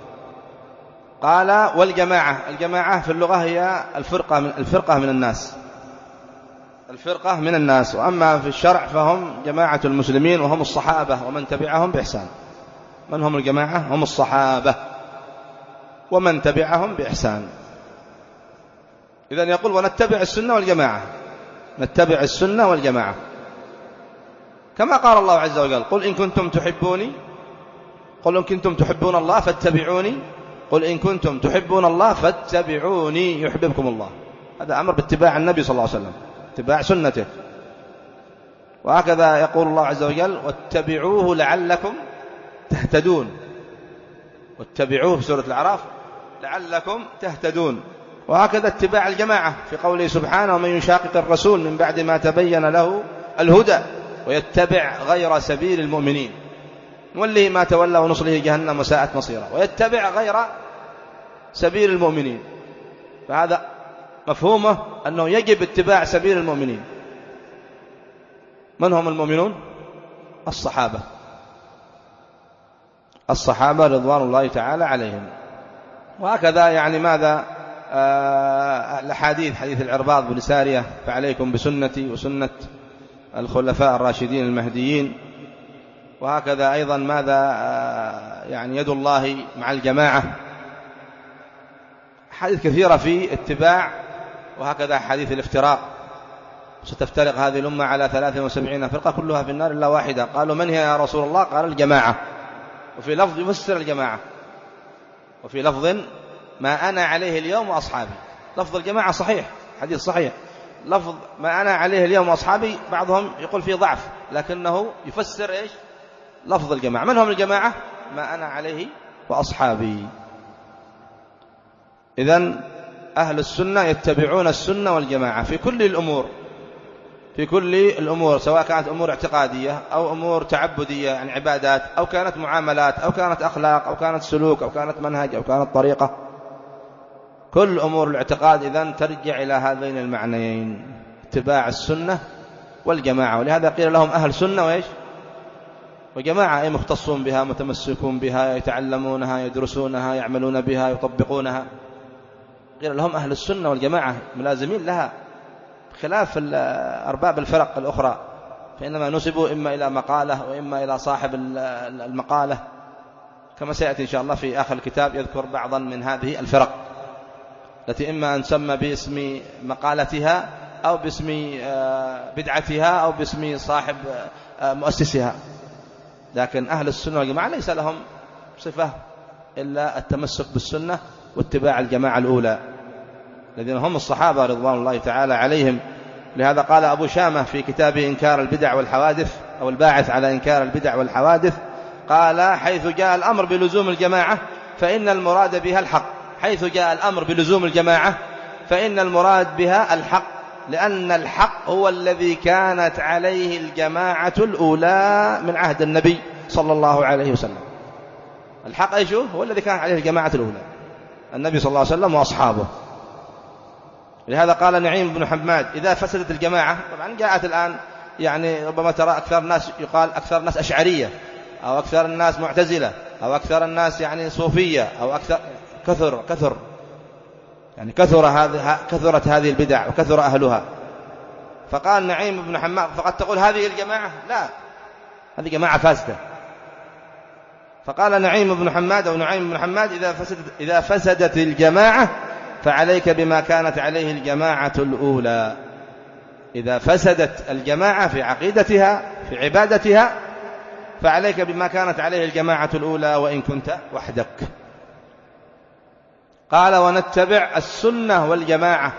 قال: والجماعة. الجماعة في اللغة هي الفرقة من الفرقة من الناس الفرقة من الناس وأما في الشرع فهم جماعة المسلمين وهم الصحابة ومن تبعهم بإحسان. من هم الجماعة؟ هم الصحابة ومن تبعهم بإحسان. إذن يقول: ونتبع السنة والجماعة. نتبع السنة والجماعة كما قال الله عز وجل: قل إن كنتم تحبوني قل إن كنتم تحبون الله فاتبعوني قل إن كنتم تحبون الله فاتبعوني يحببكم الله. هذا أمر باتباع النبي صلى الله عليه وسلم، اتباع سنته. وهكذا يقول الله عز وجل: واتبعوه لعلكم تهتدون. واتبعوه في سورة الأعراف لعلكم تهتدون. وهكذا اتباع الجماعة في قوله سبحانه: ومن يشاقق الرسول من بعد ما تبين له الهدى ويتبع غير سبيل المؤمنين نوله ما تولى ونصله جهنم وساءت مصيرا. ويتبع غير سبيل المؤمنين، فهذا مفهومه أنه يجب اتباع سبيل المؤمنين. من هم المؤمنون؟ الصحابة الصحابة رضوان الله تعالى عليهم. وهكذا يعني ماذا آه الحديث حديث العرباض بن سارية: فعليكم بسنتي وسنة الخلفاء الراشدين المهديين. وهكذا أيضا ماذا آه يعني يد الله مع الجماعة. حديث كثيرة في اتباع. وهكذا حديث الافتراق: ستفترق هذه الأمة على ثلاث وسبعين فرقة كلها في النار إلا واحدة. قالوا: من هي يا رسول الله؟ قال: الجماعة. وفي لفظ يفسر الجماعة، وفي لفظ: ما أنا عليه اليوم وأصحابي. لفظ الجماعة صحيح، حديث صحيح. لفظ ما أنا عليه اليوم وأصحابي بعضهم يقول فيه ضعف، لكنه يفسر إيش؟ لفظ الجماعة. من هم الجماعة؟ ما أنا عليه وأصحابي. إذن أهل السنة يتبعون السنة والجماعة في كل الأمور في كل الأمور سواء كانت أمور اعتقادية أو أمور تعبدية يعني عبادات، أو كانت معاملات، أو كانت أخلاق، أو كانت سلوك، أو كانت منهج، أو كانت طريقة. كل أمور الاعتقاد إذن ترجع إلى هذين المعنيين: اتباع السنة والجماعة. ولهذا قيل لهم أهل سنة وإيش؟ وجماعة، أي مختصون بها، متمسكون بها، يتعلمونها، يدرسونها، يعملون بها، يطبقونها. قيل لهم أهل السنة والجماعة، ملازمين لها، خلاف أرباب الفرق الأخرى، فإنما نسبوا إما إلى مقالة وإما إلى صاحب المقالة، كما سيأتي إن شاء الله في آخر الكتاب يذكر بعضا من هذه الفرق. التي إما أن تسمى باسم مقالتها أو باسم بدعتها أو باسم صاحب مؤسسها. لكن أهل السنة والجماعة ليس لهم صفة إلا التمسك بالسنة واتباع الجماعة الأولى الذين هم الصحابة رضوان الله تعالى عليهم. لهذا قال أبو شامة في كتابه إنكار البدع والحوادث أو الباعث على إنكار البدع والحوادث، قال حيث جاء الأمر بلزوم الجماعة فإن المراد بها الحق. حيث جاء الأمر بلزوم الجماعة فإن المراد بها الحق، لأن الحق هو الذي كانت عليه الجماعة الأولى من عهد النبي صلى الله عليه وسلم. الحق أيش هو الذي كانت عليه الجماعة الأولى، النبي صلى الله عليه وسلم وأصحابه. لهذا قال نعيم بن حماد إذا فسدت الجماعة، طبعا جاءت الآن يعني ربما ترى أكثر الناس يقال أكثر الناس أشعرية أو أكثر الناس معتزلة أو أكثر الناس يعني صوفية أو أكثر كثر كثر يعني كثر هذه كثرت هذه البدع وكثر أهلها. فقال نعيم بن حماد فقد تقول هذه الجماعة، لا، هذه جماعة فاسدة. فقال نعيم بن حماد أو نعيم بن حماد إذا فسدت, إذا فسدت الجماعة فعليك بما كانت عليه الجماعة الأولى. إذا فسدت الجماعة في عقيدتها في عبادتها فعليك بما كانت عليه الجماعة الأولى وإن كنت وحدك. قال ونتبع السنة والجماعة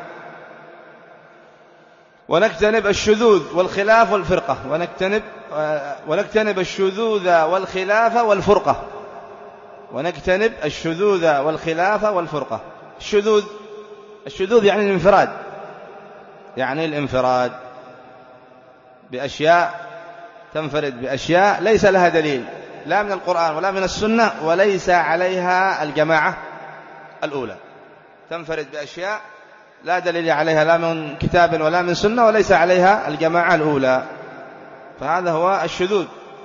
ونجتنب الشذوذ والخلاف والفرقة. ونجتنب ونجتنب الشذوذ والخلاف والفرقة. ونجتنب الشذوذ والخلاف والفرقة. الشذوذ الشذوذ يعني الانفراد، يعني الانفراد بأشياء، تنفرد بأشياء ليس لها دليل لا من القرآن ولا من السنة وليس عليها الجماعة الأولى. تنفرد بأشياء لا دليل عليها لا من كتاب ولا من سنة وليس عليها الجماعة الأولى، فهذا هو الشذوذ.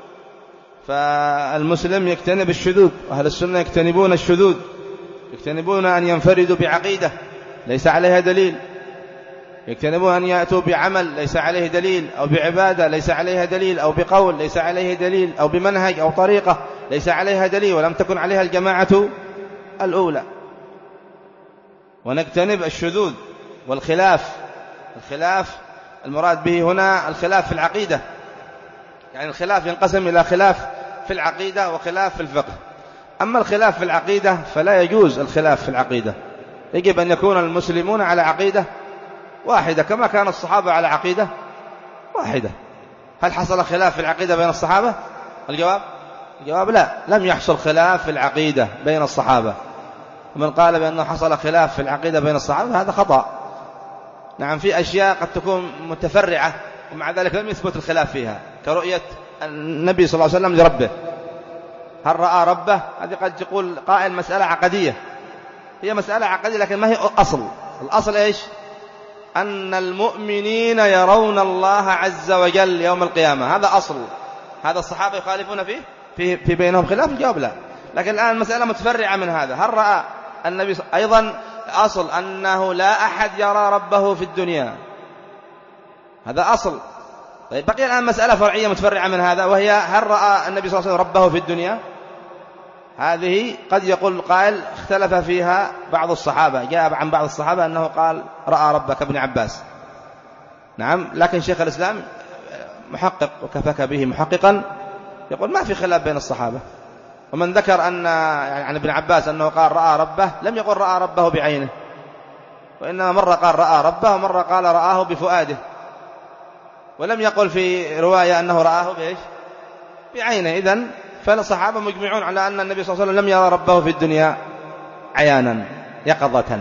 فالمسلم يجتنب الشذوذ، وأهل السنة يجتنبون الشذوذ، يجتنبون أن ينفردوا بعقيدة ليس عليها دليل، يجتنبون أن يأتوا بعمل ليس عليه دليل، أو بعبادة ليس عليها دليل، أو بقول ليس عليه دليل، أو بمنهج أو طريقة ليس عليها دليل ولم تكن عليها الجماعة الأولى. ونجتنب الشذوذ والخلاف. الخلاف المراد به هنا الخلاف في العقيدة، يعني الخلاف ينقسم إلى خلاف في العقيدة وخلاف في الفقه. أما الخلاف في العقيدة فلا يجوز الخلاف في العقيدة، يجب أن يكون المسلمون على عقيدة واحدة كما كان الصحابة على عقيدة واحدة. هل حصل خلاف في العقيدة بين الصحابة؟ الجواب الجواب لا، لم يحصل خلاف في العقيدة بين الصحابة. ومن قال بأنه حصل خلاف في العقيدة بين الصحابة هذا خطأ. نعم، في أشياء قد تكون متفرعة ومع ذلك لم يثبت الخلاف فيها، كرؤية النبي صلى الله عليه وسلم لربه، هل رأى ربه؟ هذه قد تقول قائل مسألة عقدية، هي مسألة عقدية لكن ما هي أصل. الأصل إيش؟ أن المؤمنين يرون الله عز وجل يوم القيامة، هذا أصل. هذا الصحابة يخالفون فيه في, في بينهم خلاف؟ الجواب لا. لكن الآن المسألة متفرعة من هذا، هل رأى النبي أيضا أصل أنه لا أحد يرى ربه في الدنيا، هذا أصل. طيب بقي الآن مسألة فرعية متفرعة من هذا، وهي هل رأى النبي صلى الله عليه وسلم ربه في الدنيا؟ هذه قد يقول القائل اختلف فيها بعض الصحابة، جاء عن بعض الصحابة أنه قال رأى ربك ابن عباس. نعم، لكن شيخ الإسلام محقق وكفاك به محققا يقول ما في خلاف بين الصحابة. ومن ذكر أن يعني عن ابن عباس أنه قال رأى ربه لم يقل رأى ربه بعينه، وإنما مرة قال رأى ربه ومرة قال رآه بفؤاده، ولم يقل في رواية أنه رآه بإيش؟ بعينه. إذن فالصحابة مجمعون على أن النبي صلى الله عليه وسلم لم يرى ربه في الدنيا عيانا يقظة.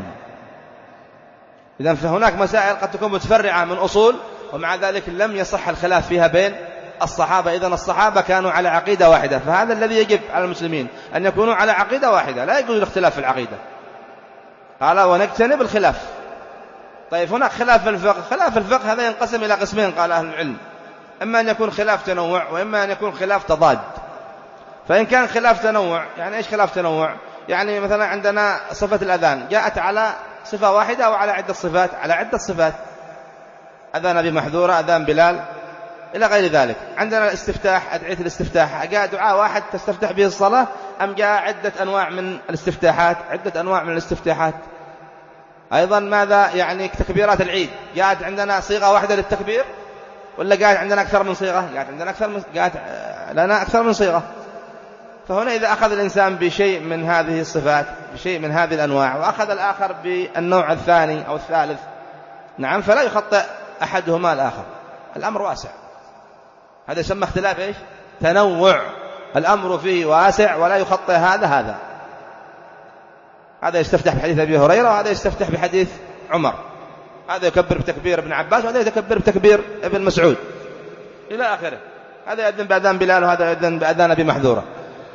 إذن فهناك مسائل قد تكون متفرعة من أصول ومع ذلك لم يصح الخلاف فيها بين الصحابة. إذن الصحابة كانوا على عقيدة واحدة، فهذا الذي يجب على المسلمين أن يكونوا على عقيدة واحدة، لا يجوز الاختلاف في العقيدة. قال ونجتنب الخلاف. طيب هناك خلاف في الفقه. خلاف الفقه هذا ينقسم إلى قسمين قال أهل العلم، إما أن يكون خلاف تنوع وإما أن يكون خلاف تضاد. فإن كان خلاف تنوع، يعني إيش خلاف تنوع؟ يعني مثلا عندنا صفة الأذان جاءت على صفة واحدة أو على عدة صفات؟ على عدة صفات. أذان أبي محذورة، أذان بلال، إلى غير ذلك. عندنا الاستفتاح، أدعية الاستفتاح، جاء دعاء واحد تستفتح به الصلاة أم جاء عدة أنواع من الاستفتاحات؟ عدة أنواع من الاستفتاحات. أيضا ماذا يعني تكبيرات العيد؟ قاعد عندنا صيغة واحدة للتكبير ولا قاعد عندنا أكثر من صيغة؟ قاعد عندنا أكثر من قاعد لنا أكثر من صيغة. فهنا إذا أخذ الإنسان بشيء من هذه الصفات، بشيء من هذه الأنواع، وأخذ الآخر بالنوع الثاني أو الثالث، نعم، فلا يخطئ أحدهما الآخر. الأمر واسع، هذا يسمى اختلاف إيش؟ تنوع. الأمر فيه واسع ولا يخطئ هذا هذا. هذا يستفتح بحديث أبي هريرة وهذا يستفتح بحديث عمر، هذا يكبر بتكبير ابن عباس وهذا يكبر بتكبير ابن مسعود إلى آخره. هذا يأذن بأذان بلال وهذا يأذن بأذان أبي محذورة.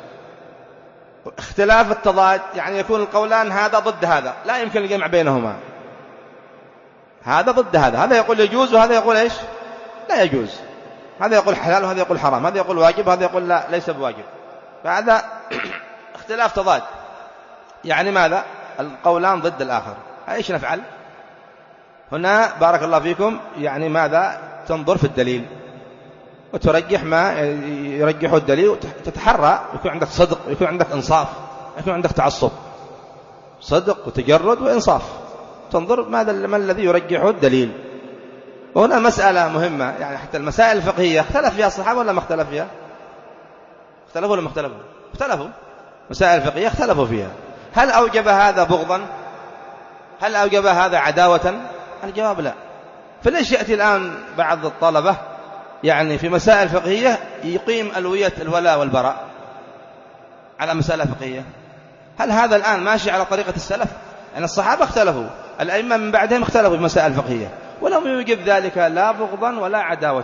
اختلاف التضاد يعني يكون القولان هذا ضد هذا، لا يمكن الجمع بينهما، هذا ضد هذا، هذا يقول يجوز وهذا يقول إيش؟ لا يجوز. هذا يقول حلال وهذا يقول حرام، هذا يقول واجب وهذا يقول لا ليس بواجب. فهذا اختلاف تضاد، يعني ماذا؟ القولان ضد الآخر. ايش نفعل هنا؟ بارك الله فيكم، يعني ماذا؟ تنظر في الدليل وترجح ما يرجحه الدليل، وتتحرى يكون عندك صدق، يكون عندك إنصاف، يكون عندك تعصب، صدق وتجرد وإنصاف. تنظر ماذا ما الذي يرجحه الدليل. وهنا مسألة مهمة، يعني حتى المسائل الفقهية اختلف فيها الصحابة ولا ما اختلف فيها؟ اختلفوا ولا ما اختلفوا؟ اختلفوا. مسائل الفقهية اختلفوا فيها. هل أوجب هذا بغضا؟ هل أوجب هذا عداوة؟ الجواب لا. فليش يأتي الآن بعض الطلبة يعني في مسائل فقهية يقيم ألوية الولاء والبراء على مسألة فقهية؟ هل هذا الآن ماشي على طريقة السلف؟ يعني الصحابة اختلفوا، الأئمة من بعدهم اختلفوا في مسائل فقهية، ولم يوجب ذلك لا بغضا ولا عداوة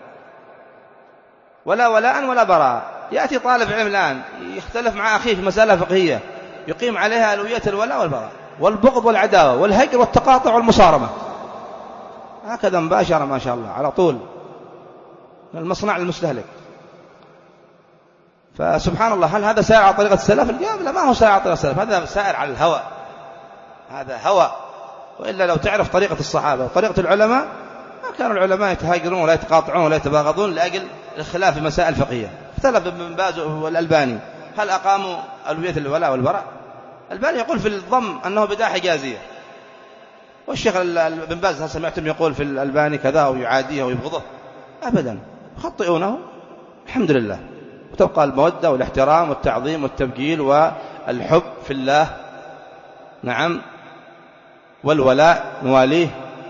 ولا ولاء ولا براء. يأتي طالب علم الآن يختلف مع أخيه في مسألة فقهية يقيم عليها ألوية الولاء والبراء والبغض والعداوة والهجر والتقاطع والمصارمة، هكذا مباشرة ما شاء الله على طول المصنع المستهلك. فسبحان الله، هل هذا سائر على طريقة السلف؟ الجواب لا، ما هو سائر على طريقة السلف، هذا سائر على الهوى، هذا هوى. وإلا لو تعرف طريقة الصحابة وطريقة العلماء ما كانوا العلماء يتهاجرون ولا يتقاطعون ولا يتباغضون لأجل الخلاف في مسائل فقهية. اختلف ابن باز والألباني هل أقاموا ألوية الولاء والبراء؟ الألباني يقول في الضم أنه بدعة حجازية، والشيخ ابن باز هل سمعتم يقول في الألباني كذا ويعاديه ويبغضه؟ أبدا، يخطئونه الحمد لله. وتبقى المودة والاحترام والتعظيم والتبجيل والحب في الله، نعم، والولاء نواليه.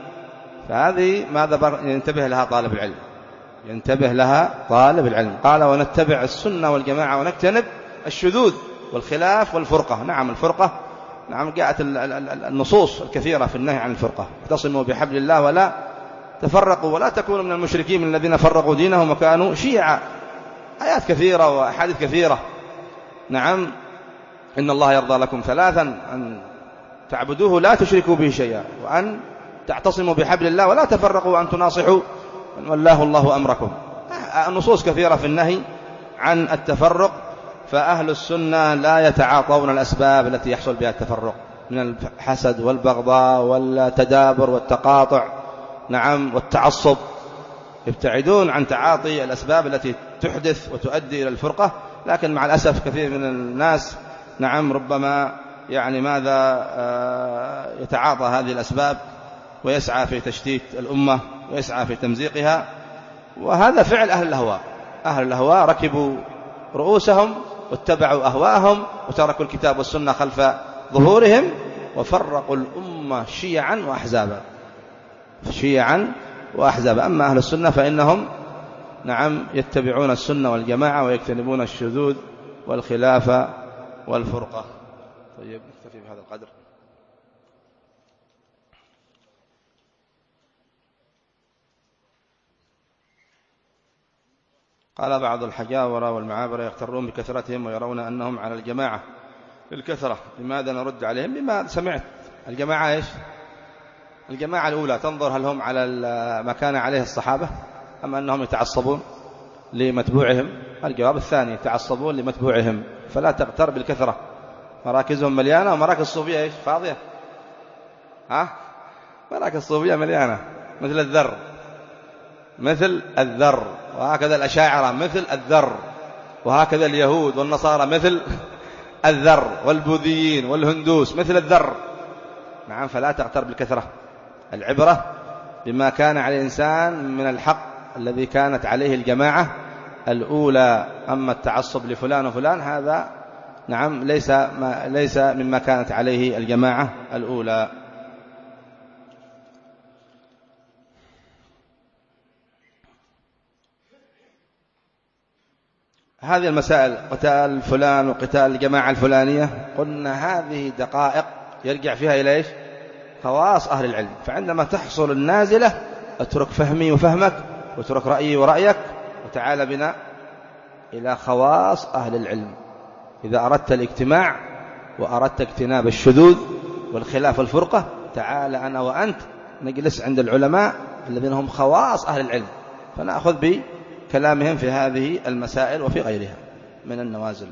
فهذه ماذا ينتبه لها طالب العلم، ينتبه لها طالب العلم. قال ونتبع السنة والجماعة ونجتنب الشذوذ والخلاف والفرقة. نعم الفرقة، نعم جاءت النصوص الكثيرة في النهي عن الفرقة. اعتصموا بحبل الله ولا تفرقوا ولا تكونوا من المشركين من الذين فرقوا دينهم وكانوا شيعا. آيات كثيرة وأحاديث كثيرة. نعم، إن الله يرضى لكم ثلاثا: أن تعبدوه لا تشركوا به شيئا، وأن تعتصموا بحبل الله ولا تفرقوا، وأن تناصحوا من ولاه الله أمركم. النصوص كثيرة في النهي عن التفرق. فأهل السنة لا يتعاطون الأسباب التي يحصل بها التفرق من الحسد والبغضاء والتدابر والتقاطع، نعم، والتعصب. يبتعدون عن تعاطي الأسباب التي تحدث وتؤدي إلى الفرقة. لكن مع الأسف كثير من الناس، نعم، ربما يعني ماذا يتعاطى هذه الأسباب ويسعى في تشتيت الأمة ويسعى في تمزيقها. وهذا فعل أهل الأهواء. أهل الأهواء ركبوا رؤوسهم واتبعوا أهواءهم وتركوا الكتاب والسنة خلف ظهورهم وفرقوا الأمة شيعا وأحزابا، شيعا وأحزابا. أما أهل السنة فإنهم، نعم، يتبعون السنة والجماعة ويجتنبون الشذوذ والخلاف والفرقة. طيب نكتفي بهذا القدر. قال بعض الحجاورة والمعابرة يغترون بكثرتهم ويرون أنهم على الجماعة للكثرة. لماذا نرد عليهم؟ بما سمعت. الجماعة إيش؟ الجماعة الأولى تنظر هل هم على ما كان عليه الصحابة أم أنهم يتعصبون لمتبوعهم. الجواب الثاني، يتعصبون لمتبوعهم. فلا تغتر بالكثرة، مراكزهم مليانة ومراكز الصوفية إيش؟ فاضية. ها؟ مراكز الصوفية مليانة مثل الذر، مثل الذر. وهكذا الأشاعرة مثل الذر، وهكذا اليهود والنصارى مثل الذر، والبوذيين والهندوس مثل الذر. نعم، فلا تغتر بالكثرة. العبرة بما كان على الإنسان من الحق الذي كانت عليه الجماعة الأولى. أما التعصب لفلان وفلان هذا نعم ليس ما ليس مما كانت عليه الجماعة الأولى. هذه المسائل قتال فلان وقتال الجماعة الفلانية، قلنا هذه دقائق يرجع فيها إلى إيش؟ خواص أهل العلم. فعندما تحصل النازلة اترك فهمي وفهمك واترك رأيي ورأيك وتعال بنا إلى خواص أهل العلم. إذا أردت الاجتماع وأردت اجتناب الشذوذ والخلاف والفرقة، تعال أنا وأنت نجلس عند العلماء الذين هم خواص أهل العلم، فنأخذ بكلامهم في هذه المسائل وفي غيرها من النوازل.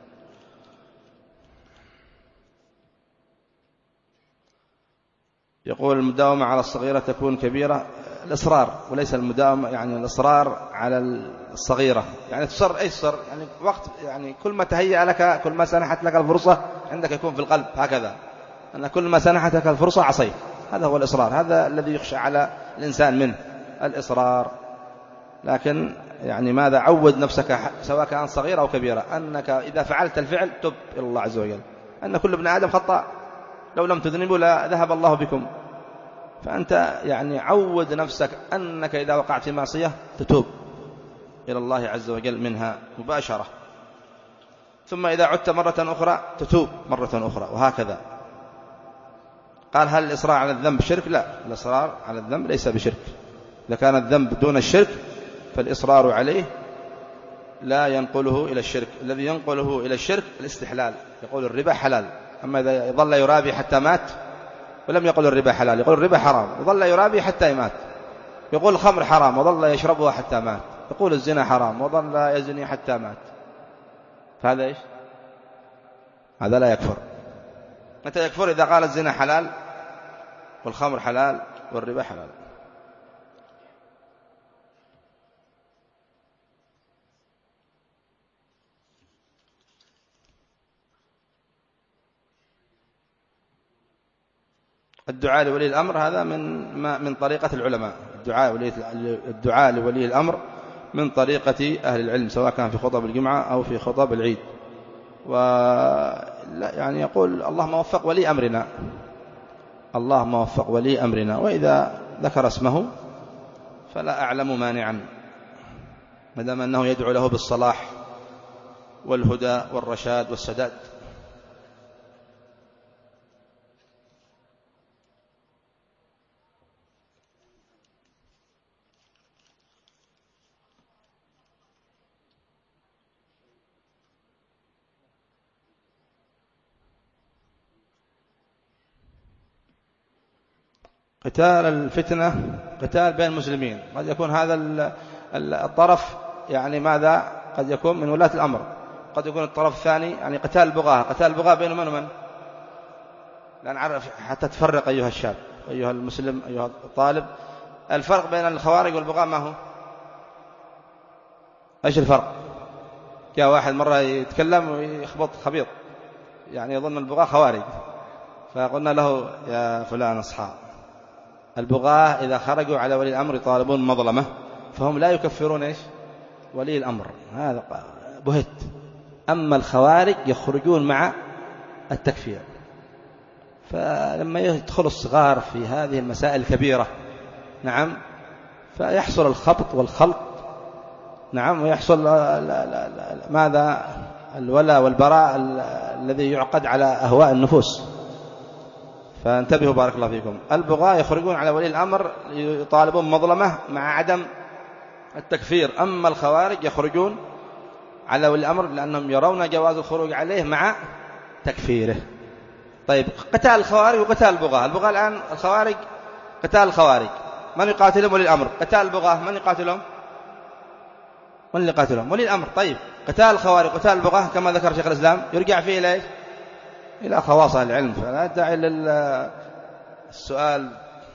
يقول المداومة على الصغيرة تكون كبيرة. الإصرار وليس المداومة، يعني الإصرار على الصغيرة، يعني تصر أي تصر، يعني وقت يعني كل ما تهيأ لك، كل ما سنحت لك الفرصة عندك يكون في القلب هكذا، أن كل ما سنحت لك الفرصة عصيت. هذا هو الإصرار، هذا الذي يخشى على الإنسان منه الإصرار. لكن يعني ماذا؟ عود نفسك سواء كان صغيرة أو كبيرة أنك إذا فعلت الفعل تب إلى الله عز وجل، أن كل ابن آدم خطأ، لو لم تذنبوا لا ذهب الله بكم. فأنت يعني عود نفسك أنك إذا وقعت في معصية تتوب إلى الله عز وجل منها مباشرة، ثم إذا عدت مرة أخرى تتوب مرة أخرى، وهكذا. قال هل الإصرار على الذنب شرك؟ لا، الإصرار على الذنب ليس بشرك. إذا كان الذنب دون الشرك فالإصرار عليه لا ينقله إلى الشرك. الذي ينقله إلى الشرك الاستحلال، يقول الربا حلال، أما إذا ظل يرابي حتى مات ولم يقل الربا حلال، يقول الربا حرام وظل يرابي حتى مات، يقول الخمر حرام وظل يشربها حتى مات، يقول الزنا حرام وظل يزني حتى مات، فهذا إيش؟ هذا لا يكفر. متى يكفر؟ إذا قال الزنا حلال والخمر حلال والربا حلال. الدعاء لولي الأمر هذا من من طريقة العلماء. الدعاء ولي الدعاء لولي الأمر من طريقة أهل العلم، سواء كان في خطب الجمعة أو في خطب العيد. ولا يعني يقول اللهم وفق ولي أمرنا، اللهم وفق ولي أمرنا، وإذا ذكر اسمه فلا أعلم مانعا ما دام أنه يدعو له بالصلاح والهدى والرشاد والسداد. قتال الفتنة قتال بين المسلمين، قد يكون هذا الطرف يعني ماذا؟ قد يكون من ولاة الأمر، قد يكون الطرف الثاني يعني قتال البغاة. قتال البغاة بين من ومن؟ لا نعرف حتى تفرق أيها الشاب، أيها المسلم، أيها الطالب. الفرق بين الخوارج والبغاة ما هو؟ إيش الفرق؟ جاء واحد مرة يتكلم ويخبط خبيط، يعني يظن البغاة خوارج، فقلنا له يا فلان اصحى، البغاة إذا خرجوا على ولي الأمر يطالبون مظلمة فهم لا يكفرون إيش؟ ولي الأمر، هذا بهت. أما الخوارج يخرجون مع التكفير. فلما يدخل الصغار في هذه المسائل الكبيرة نعم فيحصل الخبط والخلط نعم، ويحصل ماذا؟ الولاء والبراء الذي يعقد على أهواء النفوس. فانتبهوا بارك الله فيكم. البغاة يخرجون على ولي الأمر يطالبون مظلمة مع عدم التكفير. أما الخوارج يخرجون على ولي الأمر لأنهم يرون جواز الخروج عليه مع تكفيره. طيب قتال الخوارج وقتال البغاة. البغاة الآن الخوارج قتال الخوارج من يقاتلهم؟ ولي الأمر. قتال البغاة من يقاتلهم؟ من اللي يقاتلهم؟ ولي الأمر. طيب قتال الخوارج وقتال البغاة كما ذكر شيخ الإسلام يرجع فيه إلى إيش؟ إلى خواص العلم. فلا داعي للسؤال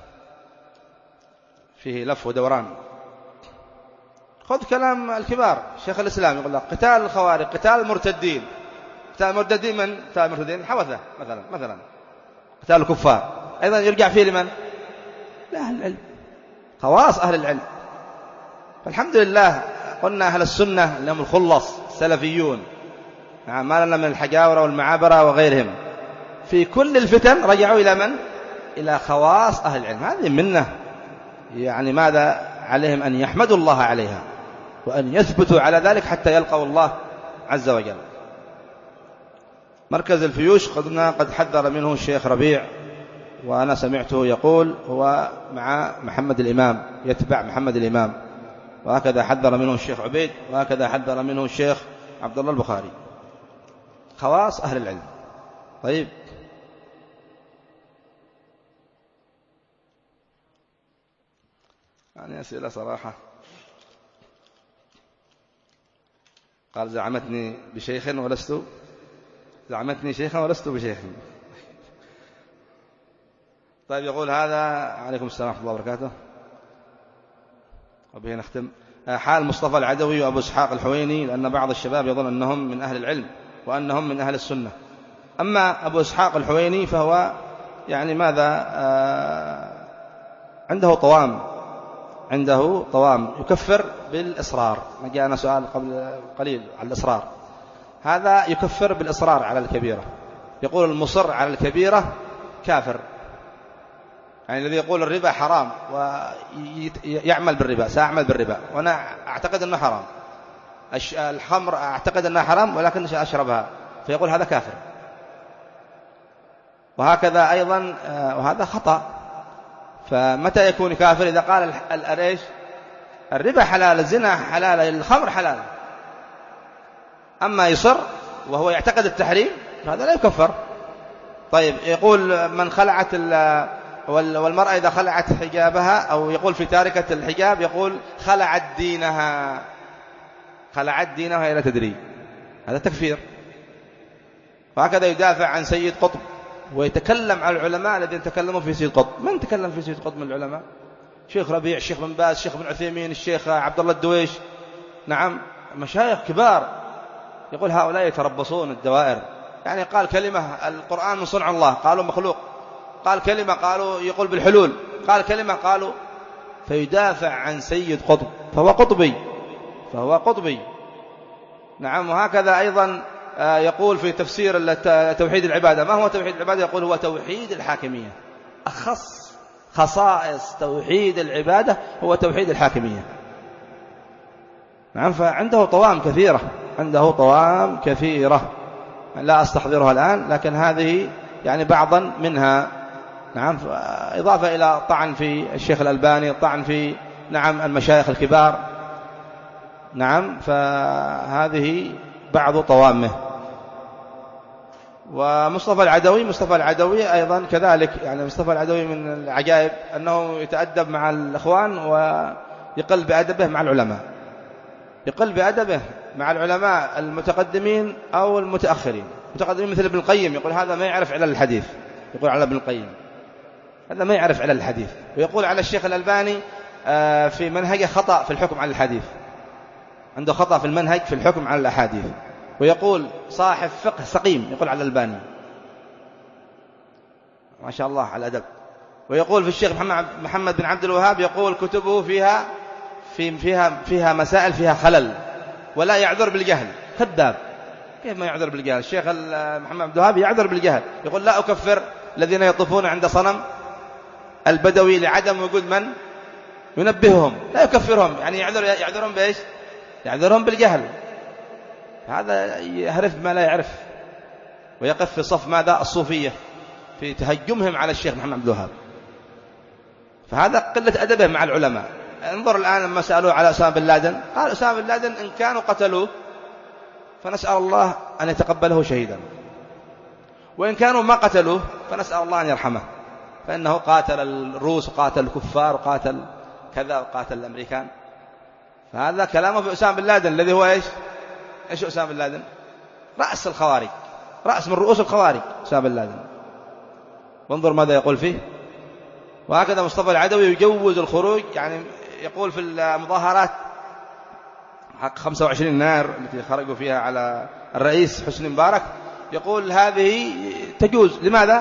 فيه لف ودوران. خذ كلام الكبار. شيخ الإسلام يقول لك قتال الخوارج قتال المرتدين. قتال المرتدين من؟ قتال المرتدين الحوثة مثلا، مثلا قتال الكفار. أيضا يرجع فيه لمن؟ لأهل العلم، خواص أهل العلم. فالحمد لله قلنا أهل السنة لهم الخلص السلفيون، ما لنا من الحجاورة والمعابرة وغيرهم، في كل الفتن رجعوا إلى من؟ إلى خواص أهل العلم. هذه منة، يعني ماذا عليهم؟ أن يحمدوا الله عليها وأن يثبتوا على ذلك حتى يلقوا الله عز وجل. مركز الفيوش قدنا قد حذر منه الشيخ ربيع، وأنا سمعته يقول هو مع محمد الإمام، يتبع محمد الإمام، وهكذا حذر منه الشيخ عبيد، وهكذا حذر منه الشيخ عبد الله البخاري، خواص أهل العلم. طيب، يعني أسئلة صراحة. قال زعمتني بشيخ ولست زعمتني شيخا ولست بشيخ. طيب، يقول هذا عليكم السلام ورحمة الله وبركاته، وبه نختم. حال مصطفى العدوي وأبو إسحاق الحويني، لأن بعض الشباب يظن أنهم من أهل العلم وأنهم من أهل السنة. أما أبو إسحاق الحويني فهو يعني ماذا آه عنده طوام عنده طوام يكفر بالإصرار. ما جاءنا سؤال قبل قليل على الإصرار، هذا يكفر بالإصرار على الكبيرة. يقول المصر على الكبيرة كافر، يعني الذي يقول الربا حرام ويعمل بالربا، سأعمل بالربا وأنا أعتقد أنه حرام، الخمر أعتقد أنها حرام ولكن أشربها، فيقول هذا كافر. وهكذا أيضا، وهذا خطأ. فمتى يكون كافر؟ إذا قال الأريش الربا حلال، الزنا حلال، الخمر حلال، أما يصر وهو يعتقد التحريم هذا لا يكفر. طيب، يقول من خلعت والمرأة إذا خلعت حجابها، أو يقول في تاركة الحجاب يقول خلعت دينها، خلعت دينها وهي لا تدري، هذا تكفير. وهكذا يدافع عن سيد قطب ويتكلم على العلماء الذين تكلموا في سيد قطب. من تكلم في سيد قطب من العلماء؟ شيخ ربيع، الشيخ بن باز، الشيخ بن عثيمين، الشيخ عبد الله الدويش، نعم، مشايخ كبار. يقول هؤلاء يتربصون الدوائر، يعني قال كلمة القرآن من صنع الله قالوا مخلوق، قال كلمة قالوا يقول بالحلول، قال كلمة قالوا، فيدافع عن سيد قطب، فهو قطبي فهو قطبي نعم. وهكذا أيضا يقول في تفسير توحيد العبادة، ما هو توحيد العبادة؟ يقول هو توحيد الحاكمية، أخص خصائص توحيد العبادة هو توحيد الحاكمية، نعم. فعنده طوام كثيرة، عنده طوام كثيرة لا أستحضرها الآن، لكن هذه يعني بعضا منها، نعم. إضافة إلى طعن في الشيخ الألباني، طعن في نعم المشايخ الكبار، نعم. فهذه بعض طوامه. ومصطفى العدوي مصطفى العدوي أيضا كذلك، يعني مصطفى العدوي من العجائب أنه يتأدب مع الإخوان ويقل بأدبه مع العلماء، يقل بأدبه مع العلماء المتقدمين أو المتأخرين. المتقدمين مثل ابن القيم يقول هذا ما يعرف علل الحديث، يقول على ابن القيم هذا ما يعرف علل الحديث. ويقول على الشيخ الألباني في منهجه خطأ في الحكم على الحديث، عنده خطأ في المنهج في الحكم على الأحاديث. ويقول صاحب فقه سقيم، يقول على الألباني ما شاء الله على الأدب. ويقول في الشيخ محمد بن عبد الوهاب، يقول كتبه فيها في فيها فيها مسائل فيها خلل، ولا يعذر بالجهل. كذاب، كيف ما يعذر بالجهل؟ الشيخ محمد عبد الوهاب يعذر بالجهل، يقول لا أكفر الذين يطوفون عند صنم البدوي لعدم وجود من ينبههم، لا يكفرهم، يعني يعذر يعذرهم بإيش؟ يعذرهم بالجهل. هذا يعرف ما لا يعرف، ويقف في صف ماذا؟ الصوفية، في تهجمهم على الشيخ محمد عبد الوهاب. فهذا قلة أدبه مع العلماء. انظر الآن لما سألوه على أسامة بن لادن، قال أسامة بن لادن إن كانوا قتلوه فنسأل الله أن يتقبله شهيدا، وإن كانوا ما قتلوه فنسأل الله أن يرحمه، فإنه قاتل الروس وقاتل الكفار وقاتل كذا وقاتل الأمريكان. فهذا كلامه في أسامة بن لادن الذي هو إيش؟ إيش أسامة بن لادن؟ رأس الخوارج، رأس من رؤوس الخوارج أسامة بن لادن. وانظر ماذا يقول فيه. وهكذا مصطفى العدوي يجوز الخروج، يعني يقول في المظاهرات حق خمسة وعشرين يناير التي خرجوا فيها على الرئيس حسني مبارك، يقول هذه تجوز. لماذا؟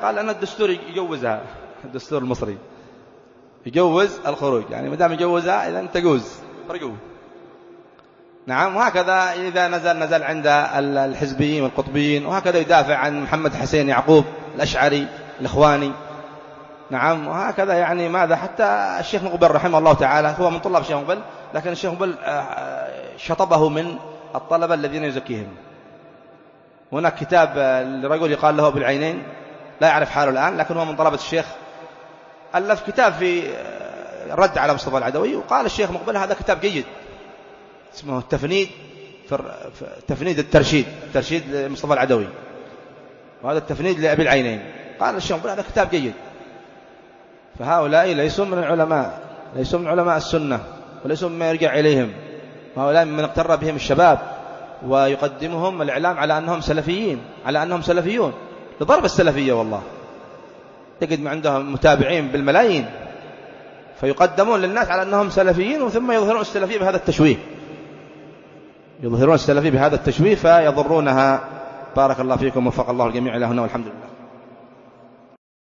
قال أن الدستور يجوزها، الدستور المصري يجوز الخروج، يعني ما دام يجوزها إذا تجوز فرقوا. نعم. وهكذا إذا نزل نزل عند الحزبيين والقطبيين، وهكذا يدافع عن محمد حسين يعقوب الأشعري الإخواني. نعم. وهكذا يعني ماذا، حتى الشيخ مقبل رحمه الله تعالى هو من طلاب الشيخ مقبل، لكن الشيخ مقبل شطبه من الطلبة الذين يزكيهم. هناك كتاب لرجل يقال له بالعينين، لا يعرف حاله الآن، لكن هو من طلبة الشيخ، ألف كتاب في رد على مصطفى العدوي، وقال الشيخ مقبل هذا كتاب جيد اسمه التفنيد، تفنيد الترشيد، ترشيد لمصطفى العدوي، وهذا التفنيد لأبي العينين. قال الشيخ مقبل هذا كتاب جيد. فهؤلاء ليسوا من العلماء، ليسوا من علماء السنة، وليسوا مما يرجع إليهم. هؤلاء من اقتر بهم الشباب ويقدمهم الإعلام على أنهم سلفيين، على أنهم سلفيون، لضرب السلفية. والله تجد عندهم متابعين بالملايين، فيقدمون للناس على أنهم سلفيين، وثم يظهرون السلفية بهذا التشويه، يظهرون السلفية بهذا التشويه فيضرونها. بارك الله فيكم، وفق الله الجميع إلى هنا، والحمد لله.